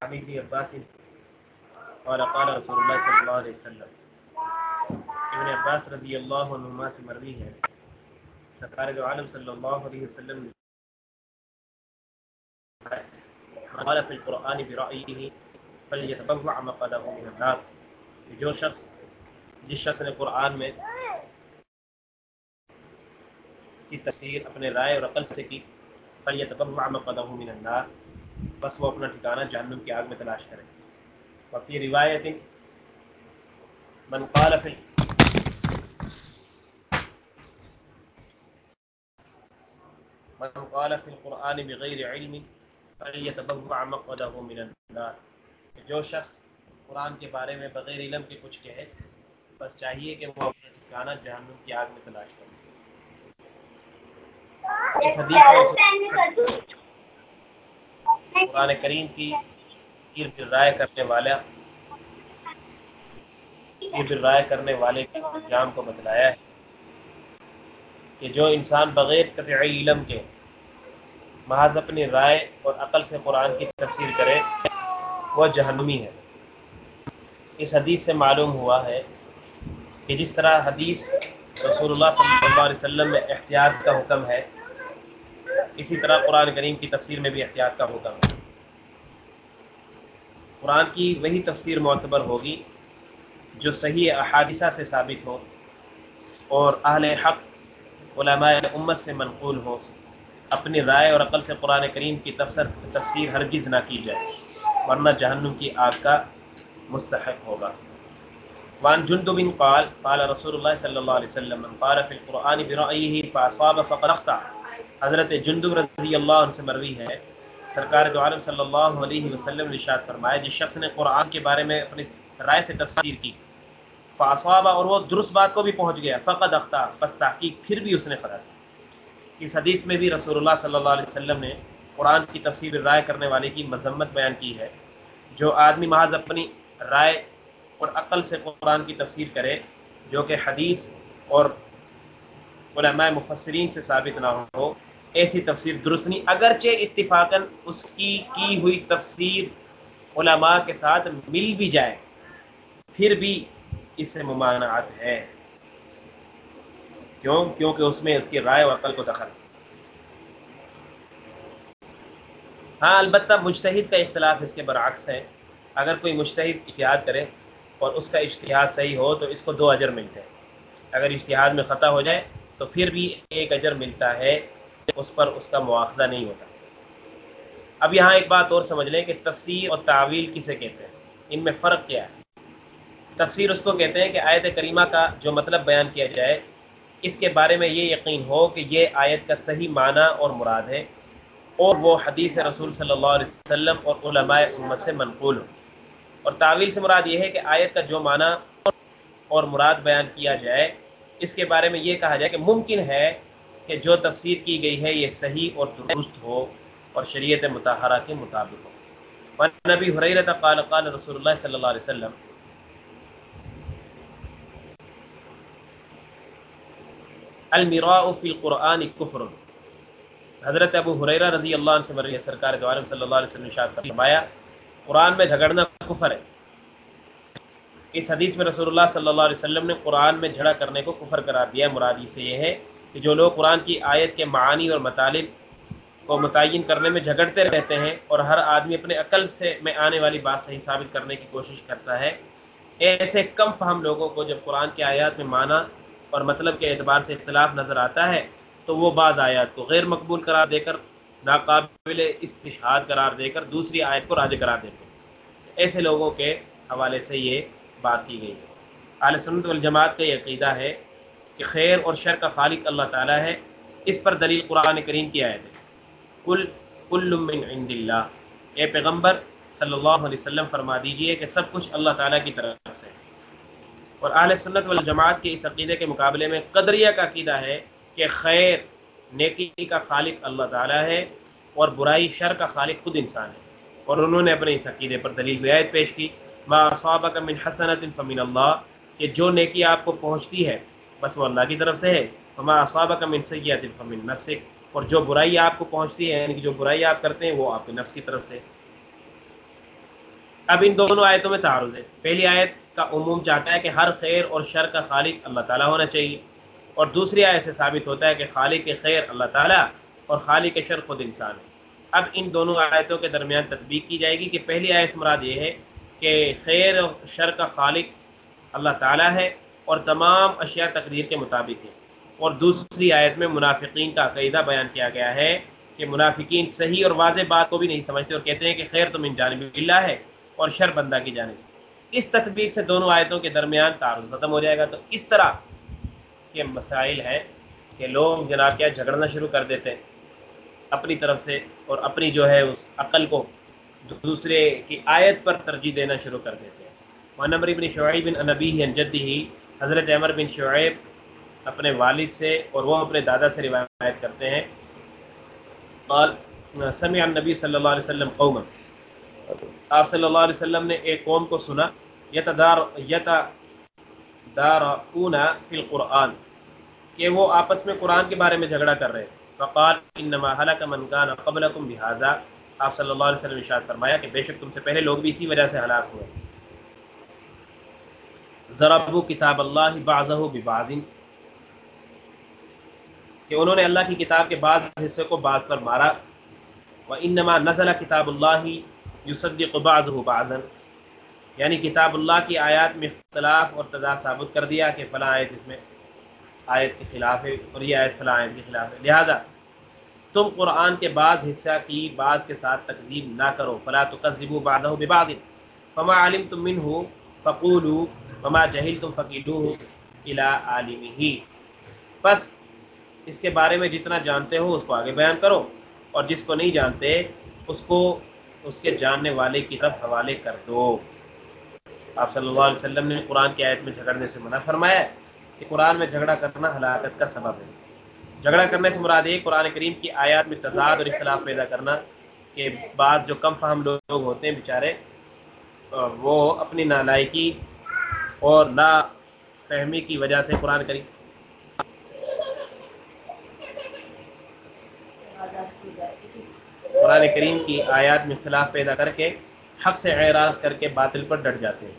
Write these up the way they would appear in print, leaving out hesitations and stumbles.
عن ابن عباس قال قال رسول اللہ صلی اللہ علیہ وسلم، ابن عباس رضی اللہ عنہما سے مروی ہے، سرکار دو عالم صلی اللہ علیہ وسلم نے قال فی القرآن برأیہ فلیتبوع مقعدہ من النار، جس شخص نے قرآن میں کی تفسیر اپنے رائے اور عقل سے کی، فلیتبوع مقعدہ من النار، بس وہ اپنا ٹھکانہ جہنم کی آگ میں تلاش کرے۔ وفی روایت من قال فی القرآن بغیر علم فلیتبوع مقعدہ من النار، جو شخص قرآن کے بارے میں بغیر علم کے کچھ کہے، بس چاہیے کہ وہ اپنا ٹھکانہ جہنم کی آگ میں تلاش کرے۔ اس حدیث میں قرآن کریم کی تفسیر پر رائے کرنے والے کے انجام کو بتلایا ہے کہ جو انسان بغیر قطعی علم کے محض اپنی رائے اور عقل سے قرآن کی تفسیر کرے وہ جہنمی ہے۔ اس حدیث سے معلوم ہوا ہے کہ جس طرح حدیث رسول اللہ صلی اللہ علیہ وسلم میں احتیاط کا حکم ہے، اسی طرح قرآن کریم کی تفسیر میں بھی احتیاط کا حکم ہے۔ قرآن کی وہی تفسیر معتبر ہوگی جو صحیح احادیثہ سے ثابت ہو اور اہل حق علماء امت سے منقول ہو۔ اپنی رائے اور عقل سے قرآن کریم کی تفسیر ہرگز نہ کی جائے، ورنہ جہنم کی آگ کا مستحق ہوگا۔ وعن جندب قال قال رسول اللہ صلی اللہ علیہ وسلم من قال فی القرآن برأیہ فاصاب فقد اخطأ، حضرت جندب رضی اللہ عنہ سے مروی ہے، سرکار دو عالم صلی اللہ علیہ وسلم نے ارشاد فرمایا، جس شخص نے قرآن کے بارے میں اپنی رائے سے تفسیر کی، فاصاب، اور وہ درست بات کو بھی پہنچ گیا، فقد اخطأ، بس تحقیق پھر بھی اس نے خطا کی۔ اس حدیث میں بھی رسول اللہ صلی اللہ علیہ وسلم نے قرآن کی تفسیر رائے کرنے والے کی مذمت بیان کی ہے۔ جو آدمی محض اپنی رائے اور عقل سے قرآن کی تفسیر کرے جو کہ حدیث اور علماء مفسرین سے ثابت نہ ہو، ایسی تفسیر درست نہیں، اگرچہ اتفاقاً اس کی ہوئی تفسیر علماء کے ساتھ مل بھی جائے، پھر بھی اس سے ممانعت ہے۔ کیونکہ اس میں اس کی رائے اور عقل کو دخل۔ ہاں البتہ مجتہد کا اختلاف اس کے برعکس ہے۔ اگر کوئی مجتہد اجتہاد کرے اور اس کا اجتہاد صحیح ہو تو اس کو 2 اجر ملتے ہیں، اگر اجتہاد میں خطا ہو جائے تو پھر بھی 1 اجر ملتا ہے، اس پر اس کا مواخذہ نہیں ہوتا۔ اب یہاں ایک بات اور سمجھ لیں کہ تفسیر اور تعویل کسے کہتے ہیں، ان میں فرق کیا ہے۔ تفسیر اس کو کہتے ہیں کہ آیت کریمہ کا جو مطلب بیان کیا جائے، اس کے بارے میں یہ یقین ہو کہ یہ آیت کا صحیح معنی اور مراد ہے، اور وہ حدیث رسول صلی اللہ علیہ وسلم اور علماء امت سے منقول ہو۔ اور تعویل سے مراد یہ ہے کہ آیت کا جو معنی اور مراد بیان کیا جائے، اس کے بارے میں یہ کہا جائے کہ ممکن ہے کہ جو تفسیر کی گئی ہے یہ صحیح اور درست ہو اور شریعت مطہرہ کے مطابق ہو۔ وعن ابی ہریرہ قال قال رسول اللہ صلی اللہ علیہ وسلم المراء فی القرآن کفر، حضرت ابو ہریرہ رضی اللہ عنہ سے مروی ہے، سرکار دو عالم صلی اللہ علیہ وسلم نے ارشاد فرمایا، قرآن میں جھگڑنا کفر ہے۔ اس حدیث میں رسول اللہ صلی اللہ علیہ وسلم نے قرآن میں جھگڑا کرنے کو کفر قرار دیا۔ مراد اس سے یہ ہے کہ جو لوگ قرآن کی آیت کے معانی اور مطالب کو متعین کرنے میں جھگڑتے رہتے ہیں اور ہر آدمی اپنے عقل سے میں آنے والی بات صحیح ثابت کرنے کی کوشش کرتا ہے، ایسے کم فہم لوگوں کو جب قرآن کی آیات میں معنی اور مطلب کے اعتبار سے اختلاف نظر آتا ہے تو وہ بعض آیات کو غیر مقبول قرار دے کر، ناقابل استشہاد قرار دے کر دوسری آیت کو راجح قرار دیتے ہیں۔ ایسے لوگوں کے حوالے سے یہ بات کی گئی ہے۔ اہل سنت والجماعت کا یہ عقیدہ ہے کہ خیر اور شر کا خالق اللہ تعالیٰ ہے۔ اس پر دلیل قرآن کریم کی آیت ہے، کل من عند اللہ، اے پیغمبر صلی اللہ علیہ وسلم فرما دیجئے کہ سب کچھ اللہ تعالیٰ کی طرف سے۔ اور اہل سنت والجماعت کے اس عقیدے کے مقابلے میں قدریہ کا عقیدہ ہے کہ خیر نیکی کا خالق اللہ تعالیٰ ہے اور برائی شر کا خالق خود انسان ہے، اور انہوں نے اپنے اس عقیدے پر دلیل بیات پیش کی، ما اصابک من حسنۃ فمن اللہ، کہ جو نیکی آپ کو پہنچتی ہے بس وہ اللہ کی طرف سے ہے، وما اصابک من سیئۃ فمن نفسک، اور جو برائی آپ کو پہنچتی ہے یعنی کہ جو برائی آپ کرتے ہیں وہ آپ کے نفس کی طرف سے۔ اب ان دونوں آیتوں میں تعارض ہے. پہلی آیت کا عموم چاہتا ہے کہ ہر خیر اور شر کا خالق اللہ تعالیٰ ہونا چاہیے، اور دوسری آیت سے ثابت ہوتا ہے کہ خالق خیر اللہ تعالیٰ اور خالق شر خود انسان ہے. اب ان دونوں آیتوں کے درمیان تطبیق کی جائے گی کہ پہلی آیت سے مراد یہ ہے کہ خیر اور شر کا خالق اللہ تعالیٰ ہے اور تمام اشیاء تقدیر کے مطابق ہے، اور دوسری آیت میں منافقین کا عقیدہ بیان کیا گیا ہے کہ منافقین صحیح اور واضح بات کو بھی نہیں سمجھتے اور کہتے ہیں کہ خیر تو من جانب اللہ ہے اور شر بندہ کی جانب سے. اس تطبیق سے دونوں آیتوں کے درمیان تعارض ختم ہو جائے گا. تو اس طرح کے مسائل ہیں کہ لوگ جناب کیا جھگڑنا شروع کر دیتے ہیں اپنی طرف سے، اور اپنی جو ہے اس عقل کو دوسرے کی آیت پر ترجیح دینا شروع کر دیتے ہیں. وعن عمرو بن شعیب عن ابیہ عن جدہ، حضرت عمر بن شعیب اپنے والد سے اور وہ اپنے دادا سے روایت کرتے ہیں، قال سمع النبی صلی اللہ علیہ وسلم قوما، آپ صلی اللہ علیہ وسلم نے ایک قوم کو سنا، یتدارؤون فی القرآن، کہ وہ آپس میں قرآن کے بارے میں جھگڑا کر رہے ہیں. فقال انما هلك من كان قبلكم بهذا، آپ صلی اللہ علیہ وسلم ارشاد فرمایا کہ بے شک تم سے پہلے لوگ بھی اسی وجہ سے ہلاک ہوئے. ضربوا کتاب اللہ بعضہ ببعض، کہ انہوں نے اللہ کی کتاب کے بعض حصے کو بعض پر مارا. وانما نزل کتاب اللہ یصدق بعضہ بعضا، یعنی کتاب اللہ کی آیات میں اختلاف اور تضاد ثابت کر دیا کہ فلاں آیت اس میں آیت کے خلاف ہے اور یہ آیت فلاں آیت کے خلاف ہے، لہذا تم قرآن کے بعض حصہ کی بعض کے ساتھ تکذیب نہ کرو. فلا تکذبوا بعضہ ببعض فما علمتم منہ فقولوا وما جہلتم فقیلوہ الی عالمہ، بس اس کے بارے میں جتنا جانتے ہو اس کو آگے بیان کرو، اور جس کو نہیں جانتے اس کو اس کے جاننے والے کی طرف حوالے کر دو. آپ صلی اللہ علیہ وسلم نے قرآن کی آیت میں جھگڑنے سے منع فرمایا ہے کہ قرآن میں جھگڑا کرنا ہلاکت کا سبب ہے. جھگڑا کرنے سے مراد ہے قرآن کریم کی آیات میں تضاد اور اختلاف پیدا کرنا، کہ بعض جو کم فہم لوگ ہوتے ہیں بیچارے، وہ اپنی نالائکی اور نا فہمی کی وجہ سے قرآن کریم کی آیات میں اختلاف پیدا کر کے حق سے اعراض کر کے باطل پر ڈٹ جاتے ہیں.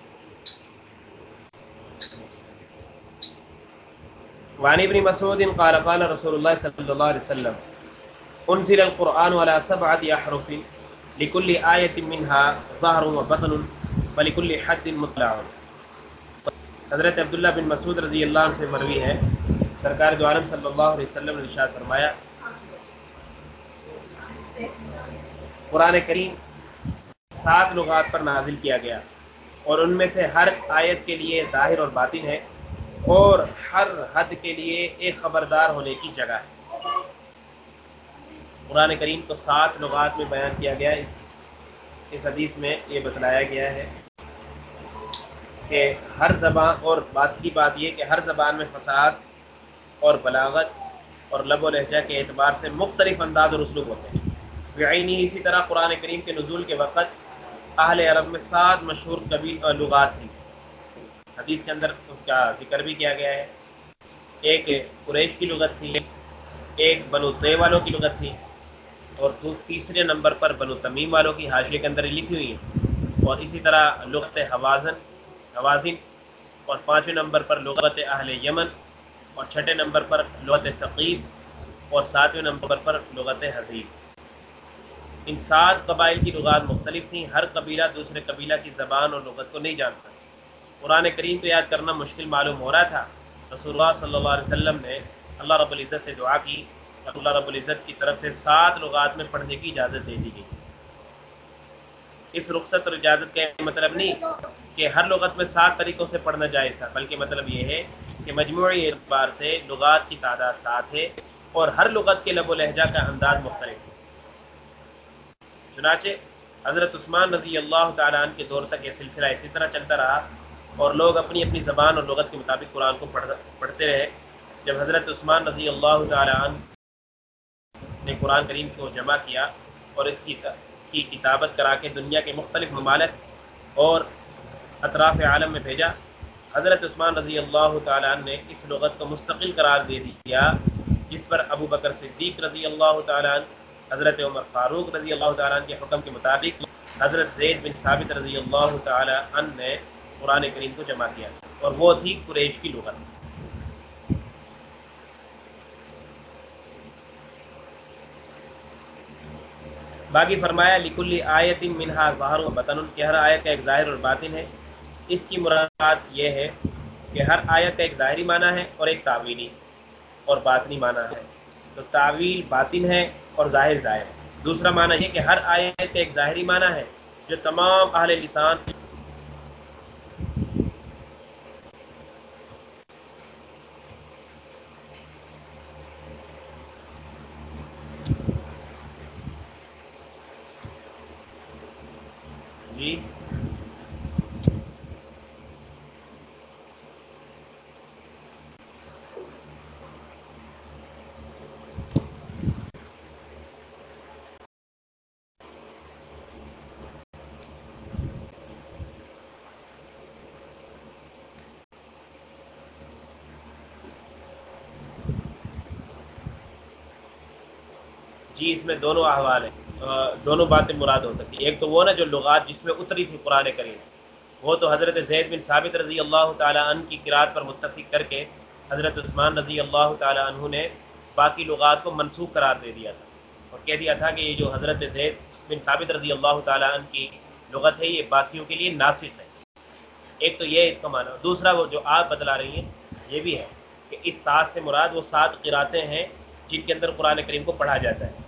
وعن ابن مسعود قال قال رسول اللہ صلی اللہ علیہ وسلم انزل القرآن على 7 احرف لكل آیت منها ظاہر و بطن ولكل حد مطلع. حضرت عبداللہ بن مسعود رضی اللہ عنہ سے مروی ہے، سرکار دو عالم صلی اللہ علیہ وسلم نے ارشاد فرمایا قرآن کریم 7 لغات پر نازل کیا گیا، اور ان میں سے ہر آیت کے لیے ظاہر اور باطن ہے، اور ہر حد کے لیے ایک خبردار ہونے کی جگہ ہے. قرآن کریم کو 7 لغات میں بیان کیا گیا. اس حدیث میں یہ بتلایا گیا ہے کہ ہر زبان، اور بات کی بات یہ کہ ہر زبان میں فصاحت اور بلاغت اور لب و لہجہ کے اعتبار سے مختلف انداز اور اسلوب ہوتے ہیں. بعینی اسی طرح قرآن کریم کے نزول کے وقت اہل عرب میں 7 مشہور لغات تھیں. حدیث کے اندر اس کا ذکر بھی کیا گیا ہے. ایک قریش کی لغت تھی، ایک بنو طے والوں کی لغت تھی، اور تیسرے نمبر پر بنو تمیم والوں کی حاشیے کے اندر لکھی ہوئی ہے. اور اسی طرح لغت حوازن، اور 5ویں نمبر پر لغت اہل یمن، اور 6 نمبر پر لغت ثقیف، اور 7ویں نمبر پر لغت حزیب. ان 7 قبائل کی لغات مختلف تھیں. ہر قبیلہ دوسرے قبیلہ کی زبان اور لغت کو نہیں جانتا. قرآن کریم کو یاد کرنا مشکل معلوم ہو رہا تھا. رسول اللہ صلی اللہ علیہ وسلم نے اللہ رب العزت سے دعا کی، اللہ رب العزت کی طرف سے 7 لغات میں پڑھنے کی اجازت دے دی گئی. اس رخصت اور اجازت کا مطلب نہیں کہ ہر لغت میں 7 طریقوں سے پڑھنا جائز تھا، بلکہ مطلب یہ ہے کہ مجموعی اعتبار سے لغات کی تعداد 7 ہے، اور ہر لغت کے لب و لہجہ کا انداز مختلف ہے. چنانچہ حضرت عثمان رضی اللہ تعالیٰ عنہ کے دور تک یہ سلسلہ اسی طرح چلتا رہا، اور لوگ اپنی اپنی زبان اور لغت کے مطابق قرآن کو پڑھتے رہے. جب حضرت عثمان رضی اللہ تعالیٰ عنہ نے قرآن کریم کو جمع کیا اور اس کی کتابت کرا کے دنیا کے مختلف ممالک اور اطراف عالم میں بھیجا، حضرت عثمان رضی اللہ تعالیٰ عنہ نے اس لغت کو مستقل قرار دے دیا، جس پر ابو بکر صدیق رضی اللہ تعالیٰ عنہ، حضرت عمر فاروق رضی اللہ تعالیٰ عنہ کے حکم کے مطابق حضرت زید بن ثابت رضی اللہ تعالی عنہ نے قرآن کریم کو جمع کیا اور وہ تھی قریش کی لغت. باقی فرمایا لکل آیت منہا ظاہر و بطن کہ ہر آیت کا ایک ظاہر اور باطن ہے. اس کی مراد یہ ہے کہ ہر آیت کا ایک ظاہری معنی ہے اور ایک تعویلی اور باطنی معنی ہے. تو تعویل باطن ہے اور ظاہر ظاہر. دوسرا معنی یہ کہ ہر آیت کا ایک ظاہری معنی ہے جو تمام اہل لسان. جی جی اس میں دونوں احوال ہیں. دونوں باتیں مراد ہو سکتی ہیں. ایک تو وہ نا جو لغات جس میں اتری تھی قرآن کریم وہ تو حضرت زید بن ثابت رضی اللہ تعالیٰ عنہ کی قرات پر متفق کر کے حضرت عثمان رضی اللہ تعالیٰ عنہ نے باقی لغات کو منسوخ قرار دے دیا تھا اور کہہ دیا تھا کہ یہ جو حضرت زید بن ثابت رضی اللہ تعالیٰ عنہ کی لغت ہے یہ باقیوں کے لیے ناسخ ہے. ایک تو یہ ہے اس کا معنی. دوسرا وہ جو آپ بتلا رہی ہیں یہ بھی ہے کہ اس سات سے مراد وہ 7 قراتیں ہیں جن کے اندر قرآن کریم کو پڑھا جاتا ہے.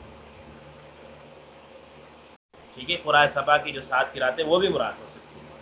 ٹھیک ہے قرآن صبا کی جو 7 قراتیں وہ بھی مراد ہو سکتی ہیں.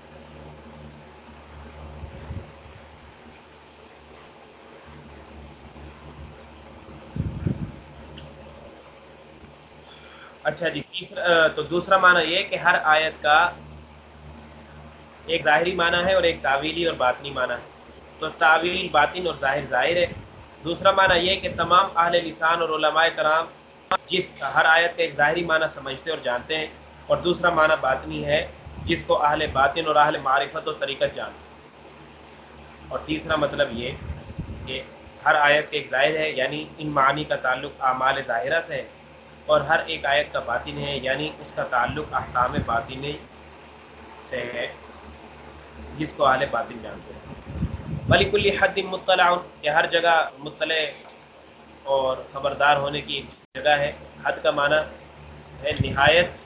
اچھا جی تیسرا تو دوسرا معنی یہ کہ ہر آیت کا ایک ظاہری معنی ہے اور ایک تعویلی اور باطنی معنی ہے. تو تعویل باطن اور ظاہر ظاہر ہے. دوسرا معنی یہ کہ تمام اہل لسان اور علماء کرام جس ہر آیت کا ایک ظاہری معنی سمجھتے اور جانتے ہیں اور دوسرا معنی باطنی ہے جس کو اہل باطن اور اہل معرفت و طریقت جانتے ہیں. اور تیسرا مطلب یہ کہ ہر آیت کے ایک ظاہر ہے یعنی ان معانی کا تعلق اعمال ظاہرہ سے ہے اور ہر ایک آیت کا باطن ہے یعنی اس کا تعلق احکام باطنی سے ہے جس کو اہل باطن جانتے ہیں. وَلِكُلِّ حَدٍّ مُطَّلَعٌ کہ ہر جگہ مطلع اور خبردار ہونے کی ایک جگہ ہے. حد کا معنی ہے نہایت.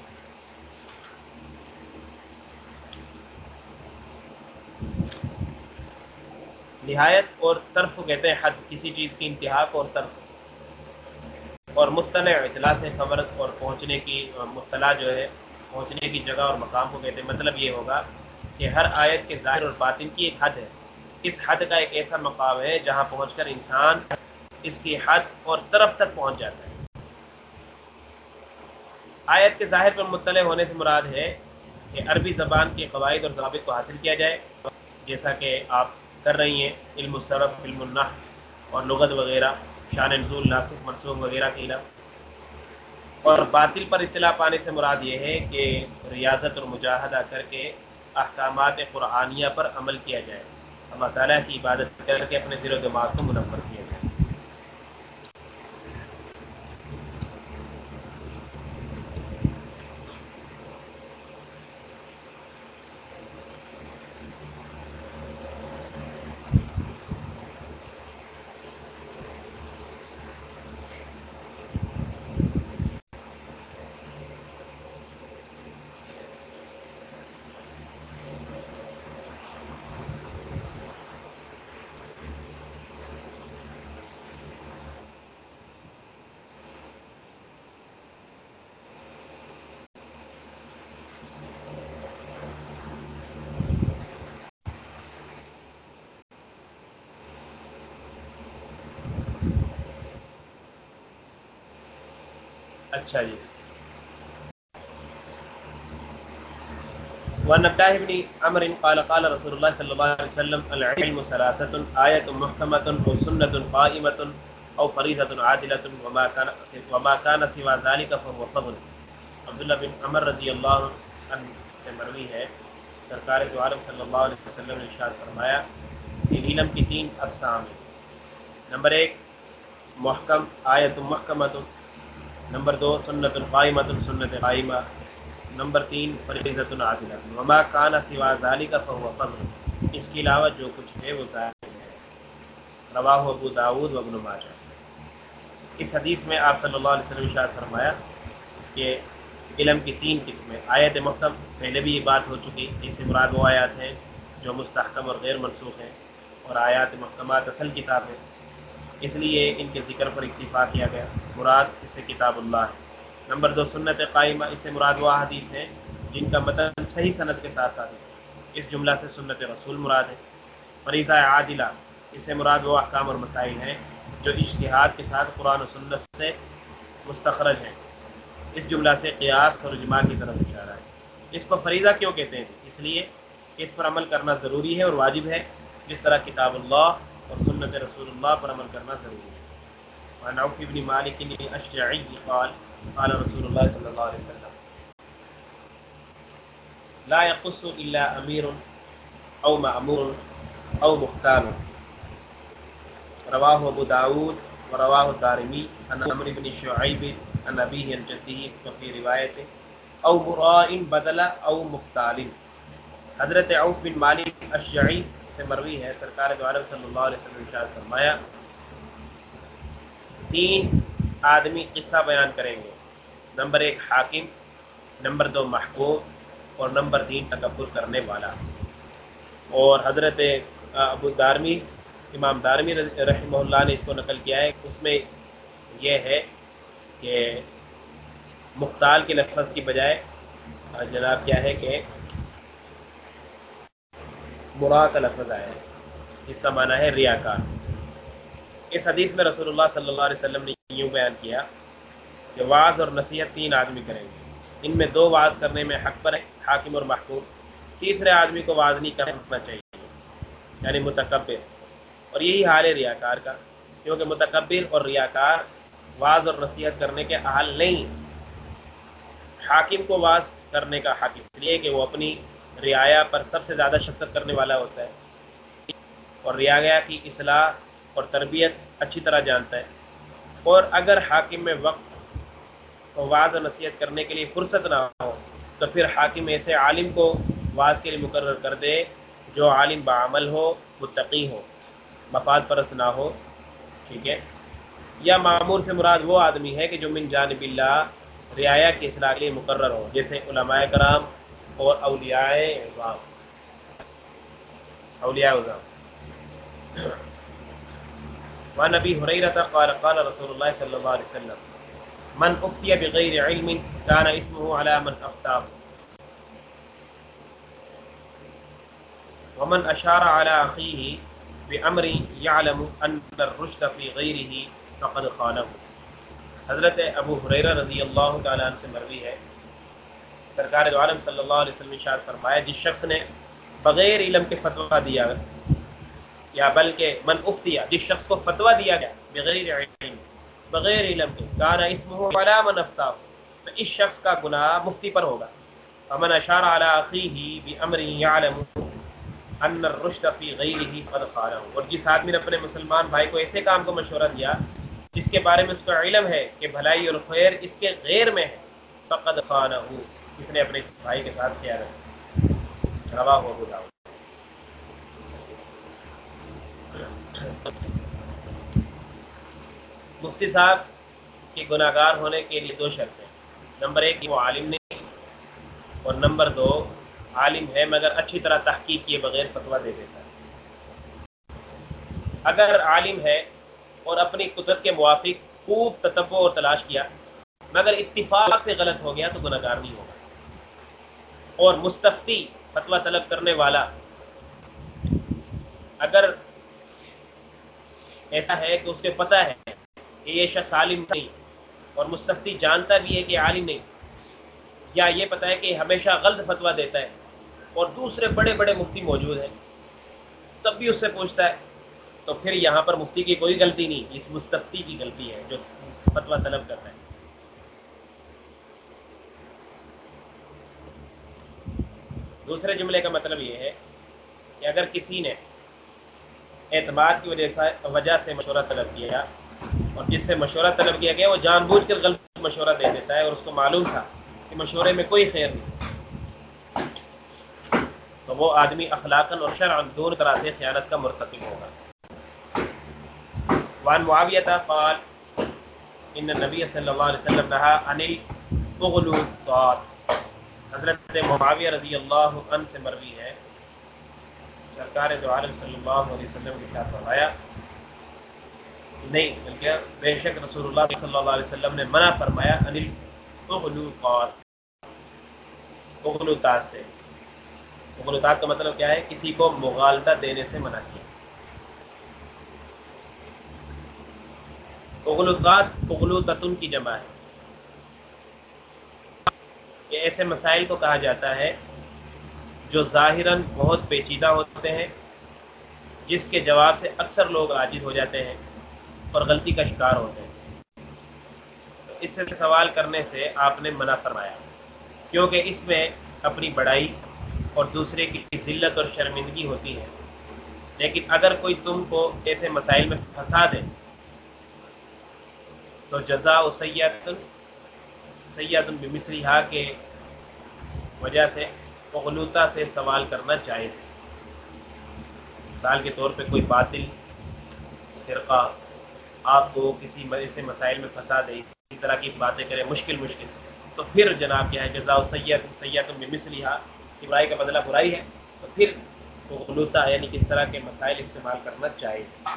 نہایت اور طرف کو کہتے ہیں حد کسی چیز کی انتہا کو اور طرف. اور مطلع اطلاع سے خبر اور پہنچنے کی مطلع جو ہے پہنچنے کی جگہ اور مقام کو کہتے ہیں. مطلب یہ ہوگا کہ ہر آیت کے ظاہر اور باطن کی ایک حد ہے. اس حد کا ایک ایسا مقام ہے جہاں پہنچ کر انسان اس کی حد اور طرف تک پہنچ جاتا ہے. آیت کے ظاہر پر مطلع ہونے سے مراد ہے کہ عربی زبان کے قواعد اور ضوابط کو حاصل کیا جائے جیسا کہ آپ کر رہی ہیں. علم الصرف علم النحو اور لغت وغیرہ شان نزول ناسخ منسوخ وغیرہ کے علم. اور باطل پر اطلاع پانے سے مراد یہ ہے کہ ریاضت اور مجاہدہ کر کے احکامات قرآنیہ پر عمل کیا جائے. اللہ تعالیٰ کی عبادت کر کے اپنے دل و دماغ کو منور کیا جائے. اچھا جی. وعن عبد الله بن عمرو قال قال رسول الله صلى الله عليه وسلم العلم ثلاثة آية محكمة وسنة قائمة أو فريضة عادلة وما كان سوى ذلك فهو فضل. عبداللہ بن عمر رضی اللہ عنہ سے مروی ہے سرکار دو عالم صلی اللہ علیہ وسلم نے ارشاد فرمایا کہ علم کی 3 اقسام ہیں. نمبر 1 محکم آیت محکمۃ. نمبر 2 سنت قائمۃ سنت قائمہ. نمبر 3 فریضۃ عادلہ وما کان سوا ذالک فهو فضل، اس کے علاوہ جو کچھ ہے وہ ظاہر ہے۔ رواہ ابو داود و ابن ماجہ۔ اس حدیث میں آپ صلی اللہ علیہ وسلم ارشاد فرمایا کہ علم کی 3 قسمیں۔ آیت محکم، پہلے بھی یہ بات ہو چکی، اس سے مراد وہ آیات ہیں جو مستحکم اور غیر منسوخ ہیں، اور آیات محکمات اصل کتاب ہے، اس لیے ان کے ذکر پر اکتفا کیا گیا، مراد اس سے کتاب اللہ ہے۔ نمبر 2 سنت قائمہ، اس سے مراد وہ حدیث ہیں جن کا متن صحیح سند کے ساتھ ساتھ ہے، اس جملہ سے سنت رسول مراد ہے۔ فریضہ عادلہ، اس سے مراد وہ احکام اور مسائل ہیں جو اجتہاد کے ساتھ قرآن و سنت سے مستخرج ہیں، اس جملہ سے قیاس اور اجماع کی طرف اشارہ ہے۔ اس کو فریضہ کیوں کہتے ہیں؟ اس لیے کہ اس پر عمل کرنا ضروری ہے اور واجب ہے، جس طرح کتاب اللہ اور سنت رسول اللہ پر عمل کرنا ضروری ہے۔ وعن عوف بن مالک الاشجعی قال قال رسول اللہ صلی اللہ علیہ وسلم لا يقص الا امیر او مأمور او مختار، رواہ ابو داود و رواہ الدارمی عن عمرو بن شعیب عن ابیہ عن جدہ وفی روایت او براء بدل او مختال۔ حضرت عوف بن مالک اشجعی سے مروی ہے، سرکار دو عالم صلی اللہ علیہ وسلم ارشاد فرمایا 3 آدمی قصہ بیان کریں گے، نمبر 1 حاکم، نمبر 2 محکوم، اور نمبر 3 تکبر کرنے والا۔ اور حضرت ابو دارمی، امام دارمی رحمہ اللہ نے اس کو نقل کیا ہے، اس میں یہ ہے کہ مختال کے لفظ کی بجائے جناب کیا ہے کہ برا کا لفظ آیا ہے، اس کا معنی ہے ریاکار۔ اس حدیث میں رسول اللہ صلی اللہ علیہ وسلم نے یوں بیان کیا کہ وعظ اور نصیحت 3 آدمی کریں گے، ان میں 2 وعظ کرنے میں حق پر ہے، حاکم اور محکوم، تیسرے آدمی کو وعظ نہیں کرنا چاہیے، یعنی متکبر، اور یہی حال ہے ریاکار کا، کیونکہ متکبر اور ریاکار وعظ اور نصیحت کرنے کے اہل نہیں۔ حاکم کو وعظ کرنے کا حق اس لیے کہ وہ اپنی رعایا پر سب سے زیادہ شفقت کرنے والا ہوتا ہے اور رعایا کی اصلاح اور تربیت اچھی طرح جانتا ہے، اور اگر حاکم میں وقت کو وعظ و نصیحت کرنے کے لیے فرصت نہ ہو تو پھر حاکم ایسے عالم کو وعظ کے لیے مقرر کر دے جو عالم بعمل ہو، متقی ہو، مفاد پرست نہ ہو، ٹھیک ہے۔ یا معمور سے مراد وہ آدمی ہے کہ جو من جانب اللہ رعایا کی اصلاح کے لیے مقرر ہو، جیسے علماء کرام اور اولیاء عظام، اولیاء عظام۔ وعن ابی ہریرہ قال قال رسول اللہ صلی اللہ علیہ وسلم من افتي بغیر علم كان اسمه على من افتاه ومن اشار على اخيه بامر يعلم ان الرشد في غيره فقد خانه۔ حضرت ابو ہریرہ رضی اللہ تعالی عنہ سے مروی ہے، سرکار دو عالم صلی اللہ علیہ وسلم نے ارشاد فرمایا جس شخص نے بغیر علم کے فتویٰ دیا، یا بلکہ من افتیا، جس شخص کو فتویٰ دیا گیا بغیر علم، بغیر علم کے، کان اسمہ علی من افتاہ، تو اس شخص کا گناہ مفتی پر ہوگا۔ فمن اشار علی اخیہ بامر یعلم ان الرشد فی غیرہ فقد خانہ، اور جس آدمی نے اپنے مسلمان بھائی کو ایسے کام کو مشورہ دیا جس کے بارے میں اس کو علم ہے کہ بھلائی اور خیر اس کے غیر میں ہے، فقد خانہ، اس نے اپنے اس بھائی کے ساتھ خیانت کی۔ رواہ ابو داؤد۔ مفتی صاحب کے گناہ گار ہونے کے لیے 2 شرطیں، نمبر 1 وہ عالم نہیں، اور نمبر 2 عالم ہے مگر اچھی طرح تحقیق کیے بغیر فتویٰ دے دیتا ہے۔ اگر عالم ہے اور اپنی قدرت کے موافق خوب تتبع اور تلاش کیا مگر اتفاق سے غلط ہو گیا تو گناہ گار نہیں ہوگا۔ اور مستفتی، فتویٰ طلب کرنے والا، اگر ایسا ہے کہ اس کے پتہ ہے کہ یہ شخص عالم نہیں، اور مستفتی جانتا بھی ہے کہ عالم نہیں، یا یہ پتہ ہے کہ ہمیشہ غلط فتویٰ دیتا ہے اور دوسرے بڑے بڑے مفتی موجود ہیں، تب بھی اس سے پوچھتا ہے، تو پھر یہاں پر مفتی کی کوئی غلطی نہیں، اس مستفتی کی غلطی ہے جو فتویٰ طلب کرتا ہے۔ دوسرے جملے کا مطلب یہ ہے کہ اگر کسی نے اعتماد کی وجہ سے مشورہ طلب کیا اور جس سے مشورہ طلب کیا گیا وہ جان بوجھ کر غلط مشورہ دے دیتا ہے اور اس کو معلوم تھا کہ مشورے میں کوئی خیر نہیں، تو وہ آدمی اخلاقاً اور شرعاً دونوں طرح سے خیانت کا مرتکب ہوگا۔ وعن معاویہ قال ان نبی صلی اللہ علیہ وسلم نہا عن الاغلوطات، حضرت معاویہ رضی اللہ عنہ سے مروی ہے، سرکار دو عالم صلی اللہ علیہ وسلم نے ارشاد فرمایا، نہیں بلکہ بے شک رسول اللہ صلی اللہ علیہ وسلم نے منع فرمایا عن الاغلوطات، اغلوطات سے۔ اغلوطات کا مطلب کیا ہے؟ کسی کو مغالطہ دینے سے منع کیا۔ اغلوطات اغلوطتن کی جمع ہے، کہ ایسے مسائل کو کہا جاتا ہے جو ظاہراً بہت پیچیدہ ہوتے ہیں، جس کے جواب سے اکثر لوگ عاجز ہو جاتے ہیں اور غلطی کا شکار ہوتے ہیں، تو اس سے سوال کرنے سے آپ نے منع فرمایا، کیونکہ اس میں اپنی بڑائی اور دوسرے کی ذلت اور شرمندگی ہوتی ہے۔ لیکن اگر کوئی تم کو ایسے مسائل میں پھنسا دے تو جزاء سیئۃ بمثلھا کے وجہ سے اغلوطہ سے سوال کرنا جائز ہے۔ مثال کے طور پہ کوئی باطل فرقہ آپ کو کسی ایسے مسائل میں پھنسا دے، اسی طرح کی باتیں کرے مشکل، تو پھر جناب کیا ہے، جزاء سیئۃ بمثلھا، کہ برائی کا بدلہ برائی ہے، تو پھر اغلوطہ یعنی کس طرح کے مسائل استعمال کرنا جائز ہے۔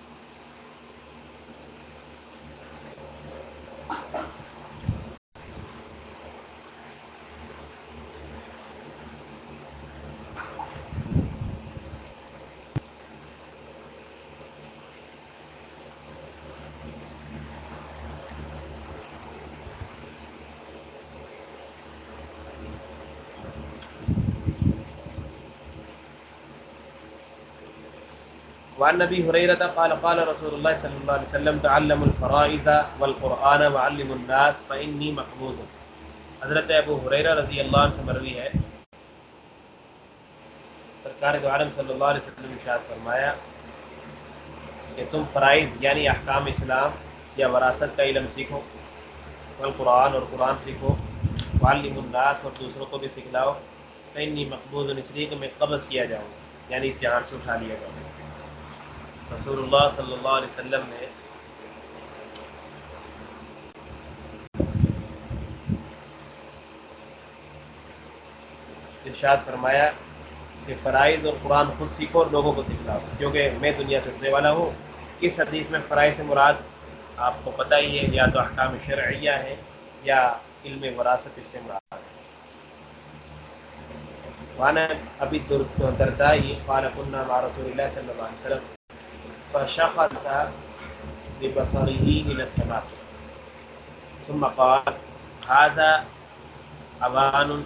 وعن نبی ہریرہ قال قال رسول اللہ صلی اللہ علیہ وسلم تعلموا الفرائض والقرآن وعلموا الناس فإنی محفوظ۔ حضرت ابو ہریرہ رضی اللہ عنہ سے مروی ہے، سرکار دو عالم صلی اللہ علیہ وسلم نے ارشاد فرمایا کہ تم فرائض یعنی احکام اسلام یا وراثت کا علم سیکھو، والقرآن اور قرآن سیکھو، وعلموا الناس اور دوسروں کو بھی سکھلاؤ، فإنی مقبوض، اس لیے کہ میں قبض کیا جاؤں گا، یعنی اس جہان سے اٹھا لیا جاؤں گا۔ رسول اللہ صلی اللہ علیہ وسلم نے ارشاد فرمایا کہ فرائض اور قرآن خود سیکھو اور لوگوں کو سکھلاؤ، کیونکہ میں دنیا سے اٹھنے والا ہوں۔ اس حدیث میں فرائض سے مراد آپ کو پتہ ہی ہے، یا تو احکام شرعیہ ہے یا علم وراثت، اس سے مراد۔ وعن ابی الدرداء قال كنا مع رسول الله صلی اللہ علیہ وسلم فشخص ببصره الى السماء ثم قال هذا اوان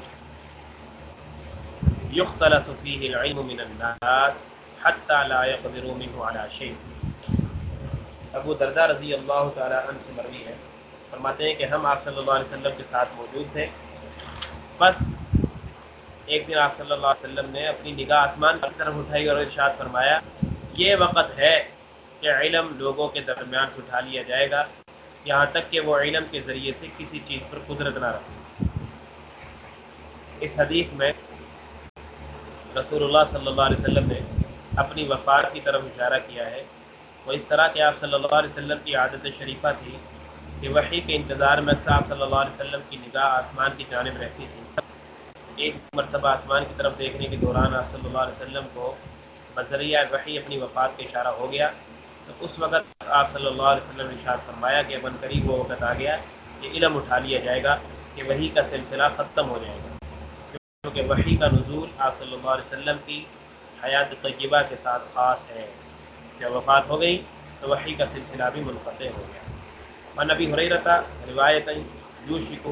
یختلس فیہ العلم من الناس حتی لا یقدروا منہ علی شیء۔ ابو درداء رضی اللہ تعالی عنہ سے مروی ہے، فرماتے ہیں کہ ہم آپ صلی اللہ علیہ وسلم کے ساتھ موجود تھے، بس ایک دن آپ صلی اللہ علیہ وسلم نے اپنی نگاہ آسمان کی طرف اٹھائی اور ارشاد فرمایا، یہ وقت ہے کہ علم لوگوں کے درمیان سے اٹھا لیا جائے گا، یہاں تک کہ وہ علم کے ذریعے سے کسی چیز پر قدرت نہ رکھے۔ اس حدیث میں رسول اللہ صلی اللہ علیہ وسلم نے اپنی وفات کی طرف اشارہ کیا ہے۔ وہ اس طرح کہ آپ صلی اللہ علیہ وسلم کی عادت شریفہ تھی کہ وحی کے انتظار میں اکثر آپ صلی اللہ علیہ وسلم کی نگاہ آسمان کی جانب رہتی تھی۔ ایک مرتبہ آسمان کی طرف دیکھنے کے دوران آپ صلی اللہ علیہ وسلم کو بذریعہ وحی اپنی وفات کا اشارہ ہو گیا، تو اس وقت آپ صلی اللہ علیہ وسلم نے ارشاد فرمایا کہ ابن قریب وہ وقت آ گیا کہ علم اٹھا لیا جائے گا، کہ وحی کا سلسلہ ختم ہو جائے گا، کیونکہ وحی کا نزول آپ صلی اللہ علیہ وسلم کی حیات طیبہ کے ساتھ خاص ہے۔ جب وفات ہو گئی تو وحی کا سلسلہ بھی منقطع ہو گیا۔ اور نبی ہریرہ روایت یوشک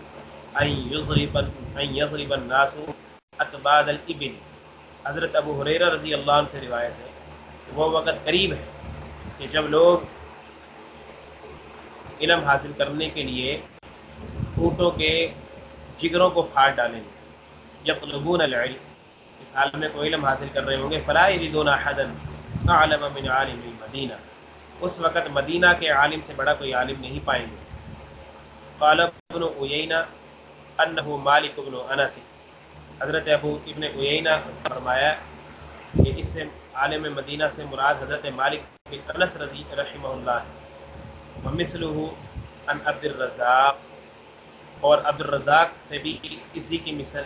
ان یضرب الناس اتباد الابل، حضرت ابو ہریرہ رضی اللہ عنہ سے روایت ہے کہ وہ وقت قریب ہے کہ جب لوگ علم حاصل کرنے کے لیے اونٹوں کے جگروں کو پھاڑ ڈالیں گے، یطلبون العلم، اس حال میں کوئی علم حاصل کر رہے ہوں گے، فلا یجدون احدا اعلم من عالم المدینہ، اس وقت مدینہ کے عالم سے بڑا کوئی عالم نہیں پائیں گے۔ قال ابن عیینہ انہ مالک بن انس، حضرت ابو ابن عیینہ فرمایا کہ اس سے عالم مدینہ سے مراد حضرت مالک بن انس رضی رحمہ اللہ ہے، ومثلہ عن عبد الرزاق، اور عبد الرزاق سے بھی اسی کی مثل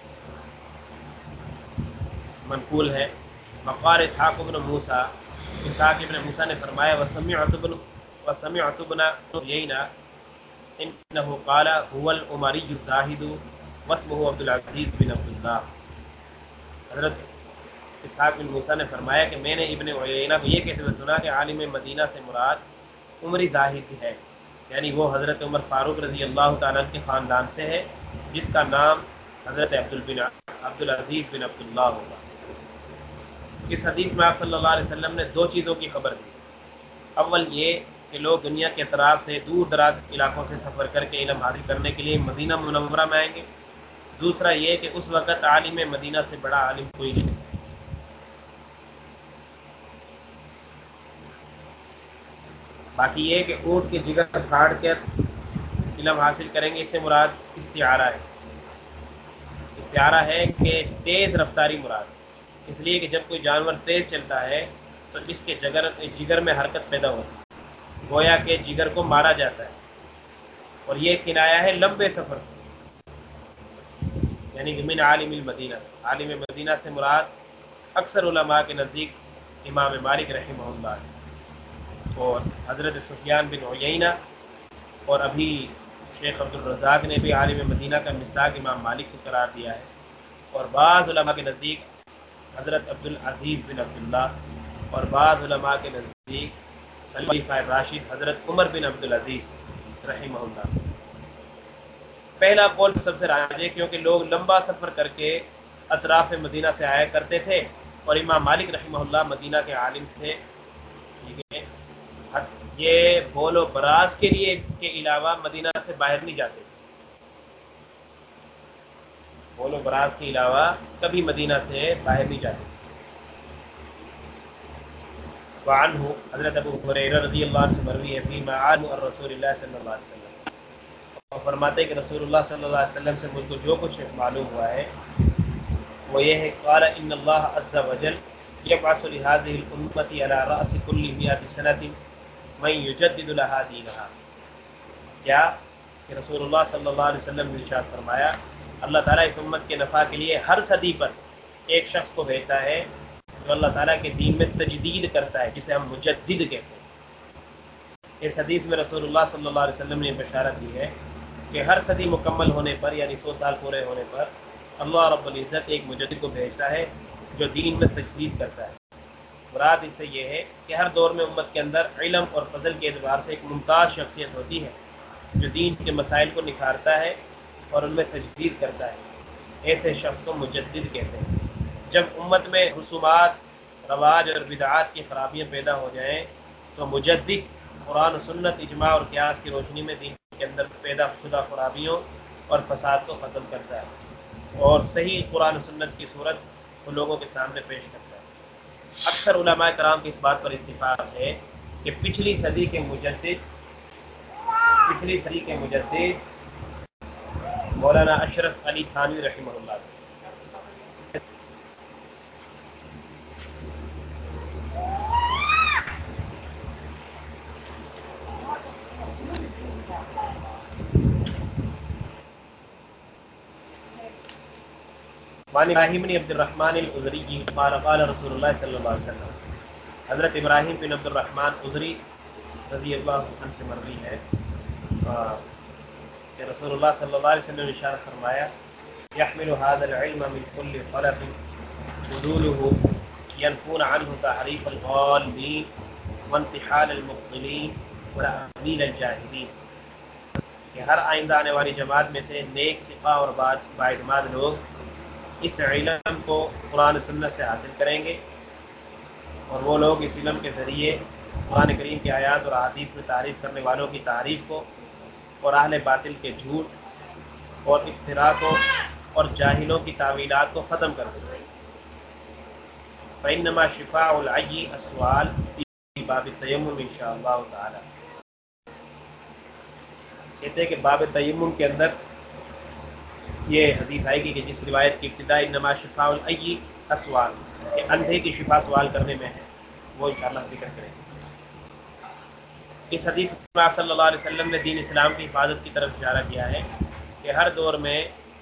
منقول ہے۔ وقال اسحاق بن موسیٰ، اسحاق ابن موسیٰ نے فرمایا وسمعت ابن عیینہ انہ قال هو العمری الزاہد واسمہ عبد العزیز بن عبد اللہ، حضرت اسحاق بن موسیٰ نے فرمایا کہ میں نے ابن عیینہ کو یہ کہتے ہوئے سنا کہ عالم مدینہ سے مراد عمری زاہد ہے، یعنی وہ حضرت عمر فاروق رضی اللہ تعالیٰ کے خاندان سے ہے، جس کا نام حضرت عبد العزیز بن عبد اللہ ہوگا۔ اس حدیث میں آپ صلی اللہ علیہ وسلم نے دو چیزوں کی خبر دی، اول یہ کہ لوگ دنیا کے اطراف سے دور دراز علاقوں سے سفر کر کے علم حاصل کرنے کے لیے مدینہ منورہ میں آئیں گے، دوسرا یہ کہ اس وقت عالم مدینہ سے بڑا عالم کوئی نہیں۔ باقی یہ کہ اونٹ کے جگر پھاڑ کر علم حاصل کریں گے، اس سے مراد استعارہ ہے، استعارہ ہے کہ تیز رفتاری مراد، اس لیے کہ جب کوئی جانور تیز چلتا ہے تو اس کے جگر میں حرکت پیدا ہوتی ہے، گویا کہ جگر کو مارا جاتا ہے، اور یہ کنایا ہے لمبے سفر سے، یعنی کہ من عالم المدینہ سے، عالم مدینہ سے مراد اکثر علماء کے نزدیک امام مالک رحمہ اللہ ہے، اور حضرت سفیان بن عیینہ، اور ابھی شیخ عبد الرزاق نے بھی عالم مدینہ کا مصداق امام مالک کو قرار دیا ہے، اور بعض علماء کے نزدیک حضرت عبد العزیز بن عبد اللہ، اور بعض علماء کے نزدیک خلیفہ راشد حضرت عمر بن عبد العزیز رحمہ اللہ۔ پہلا قول سب سے راجح ہے، کیونکہ لوگ لمبا سفر کر کے اطراف مدینہ سے آیا کرتے تھے، اور امام مالک رحمہ اللہ مدینہ کے عالم تھے، ٹھیک ہے، یہ بول و براز کے لیے کے علاوہ مدینہ سے باہر نہیں جاتے، بول و براز کے علاوہ کبھی مدینہ سے باہر نہیں جاتے۔ وعنہ، حضرت ابو ہریرہ رضی اللہ عنہ سے مروی ہے، فیما عنہ الرسول اللہ صلی اللہ علیہ وسلم، اور فرماتے ہیں کہ رسول اللہ صلی اللہ علیہ وسلم سے مجھ کو جو کچھ معلوم ہوا ہے وہ یہ ہے، قال ان اللہ عز وجل یبعث لهذه الامة على رأس كل 100 سنة من يجدد لها دینها، کیا کہ رسول اللہ صلی اللہ علیہ وسلم نے ارشاد فرمایا اللہ تعالیٰ اس امت کے نفع کے لیے ہر صدی پر ایک شخص کو بھیجتا ہے جو اللہ تعالیٰ کے دین میں تجدید کرتا ہے، جسے ہم مجدد کہتے ہیں۔ اس حدیث میں رسول اللہ صلی اللہ علیہ وسلم نے بشارت دی ہے کہ ہر صدی مکمل ہونے پر، یعنی 100 سال پورے ہونے پر، اللہ رب العزت ایک مجدد کو بھیجتا ہے جو دین میں تجدید کرتا ہے۔ مراد اس سے یہ ہے کہ ہر دور میں امت کے اندر علم اور فضل کے اعتبار سے ایک ممتاز شخصیت ہوتی ہے جو دین کے مسائل کو نکھارتا ہے اور ان میں تجدید کرتا ہے، ایسے شخص کو مجدد کہتے ہیں۔ جب امت میں رسومات، رواج اور بدعات کی خرابیاں پیدا ہو جائیں تو مجدد قرآن و سنت، اجماع اور قیاس کی روشنی میں دین کے اندر پیدا شدہ خرابیوں اور فساد کو ختم کرتا ہے اور صحیح قرآن و سنت کی صورت وہ لوگوں کے سامنے پیش کرتا ہے۔ اکثر علماء کرام کی اس بات پر اتفاق ہے کہ پچھلی صدی کے مجدد مولانا اشرف علی تھانوی رحمہ اللہ تھے۔ وعن ابراہیم بن عبد الرحمن العذری قال قال رسول اللہ صلی اللہ علیہ وسلم، حضرت ابراہیم بن عبد الرحمن عذری رضی اللہ عنہ سے مروی ہے کہ رسول اللہ صلی اللہ علیہ وسلم نے ارشاد فرمایا، يحمل هذا العلم من كل خلق فضوله ينفون عنه تحریف الغالین وانتحال المبطلین وتأویل الجاہلین، کہ ہر آئندہ آنے والی جماعت میں سے نیک سپاہ اور باعتماد لوگ اس علم کو قرآن سنت سے حاصل کریں گے، اور وہ لوگ اس علم کے ذریعے قرآن کریم کی آیات اور احادیث میں تعریف کرنے والوں کی تعریف کو اور اہل باطل کے جھوٹ اور افتراء کو اور جاہلوں کی تعویلات کو ختم کر دیں گے۔ فإنما شفاء العی السؤال فی باب التیمم ان شاء اللہ تعالی، کہتے ہیں کہ باب تیمم کے اندر یہ حدیث آئے گی کہ جس روایت کی ابتدا انما شفاء العی السؤال، کہ اندھے کی شفا سوال کرنے میں ہے، وہ انشاءاللہ ذکر کریں گے۔ اس حدیث میں آپ صلی اللہ علیہ وسلم نے دین اسلام کی حفاظت کی طرف اشارہ کیا ہے کہ ہر دور میں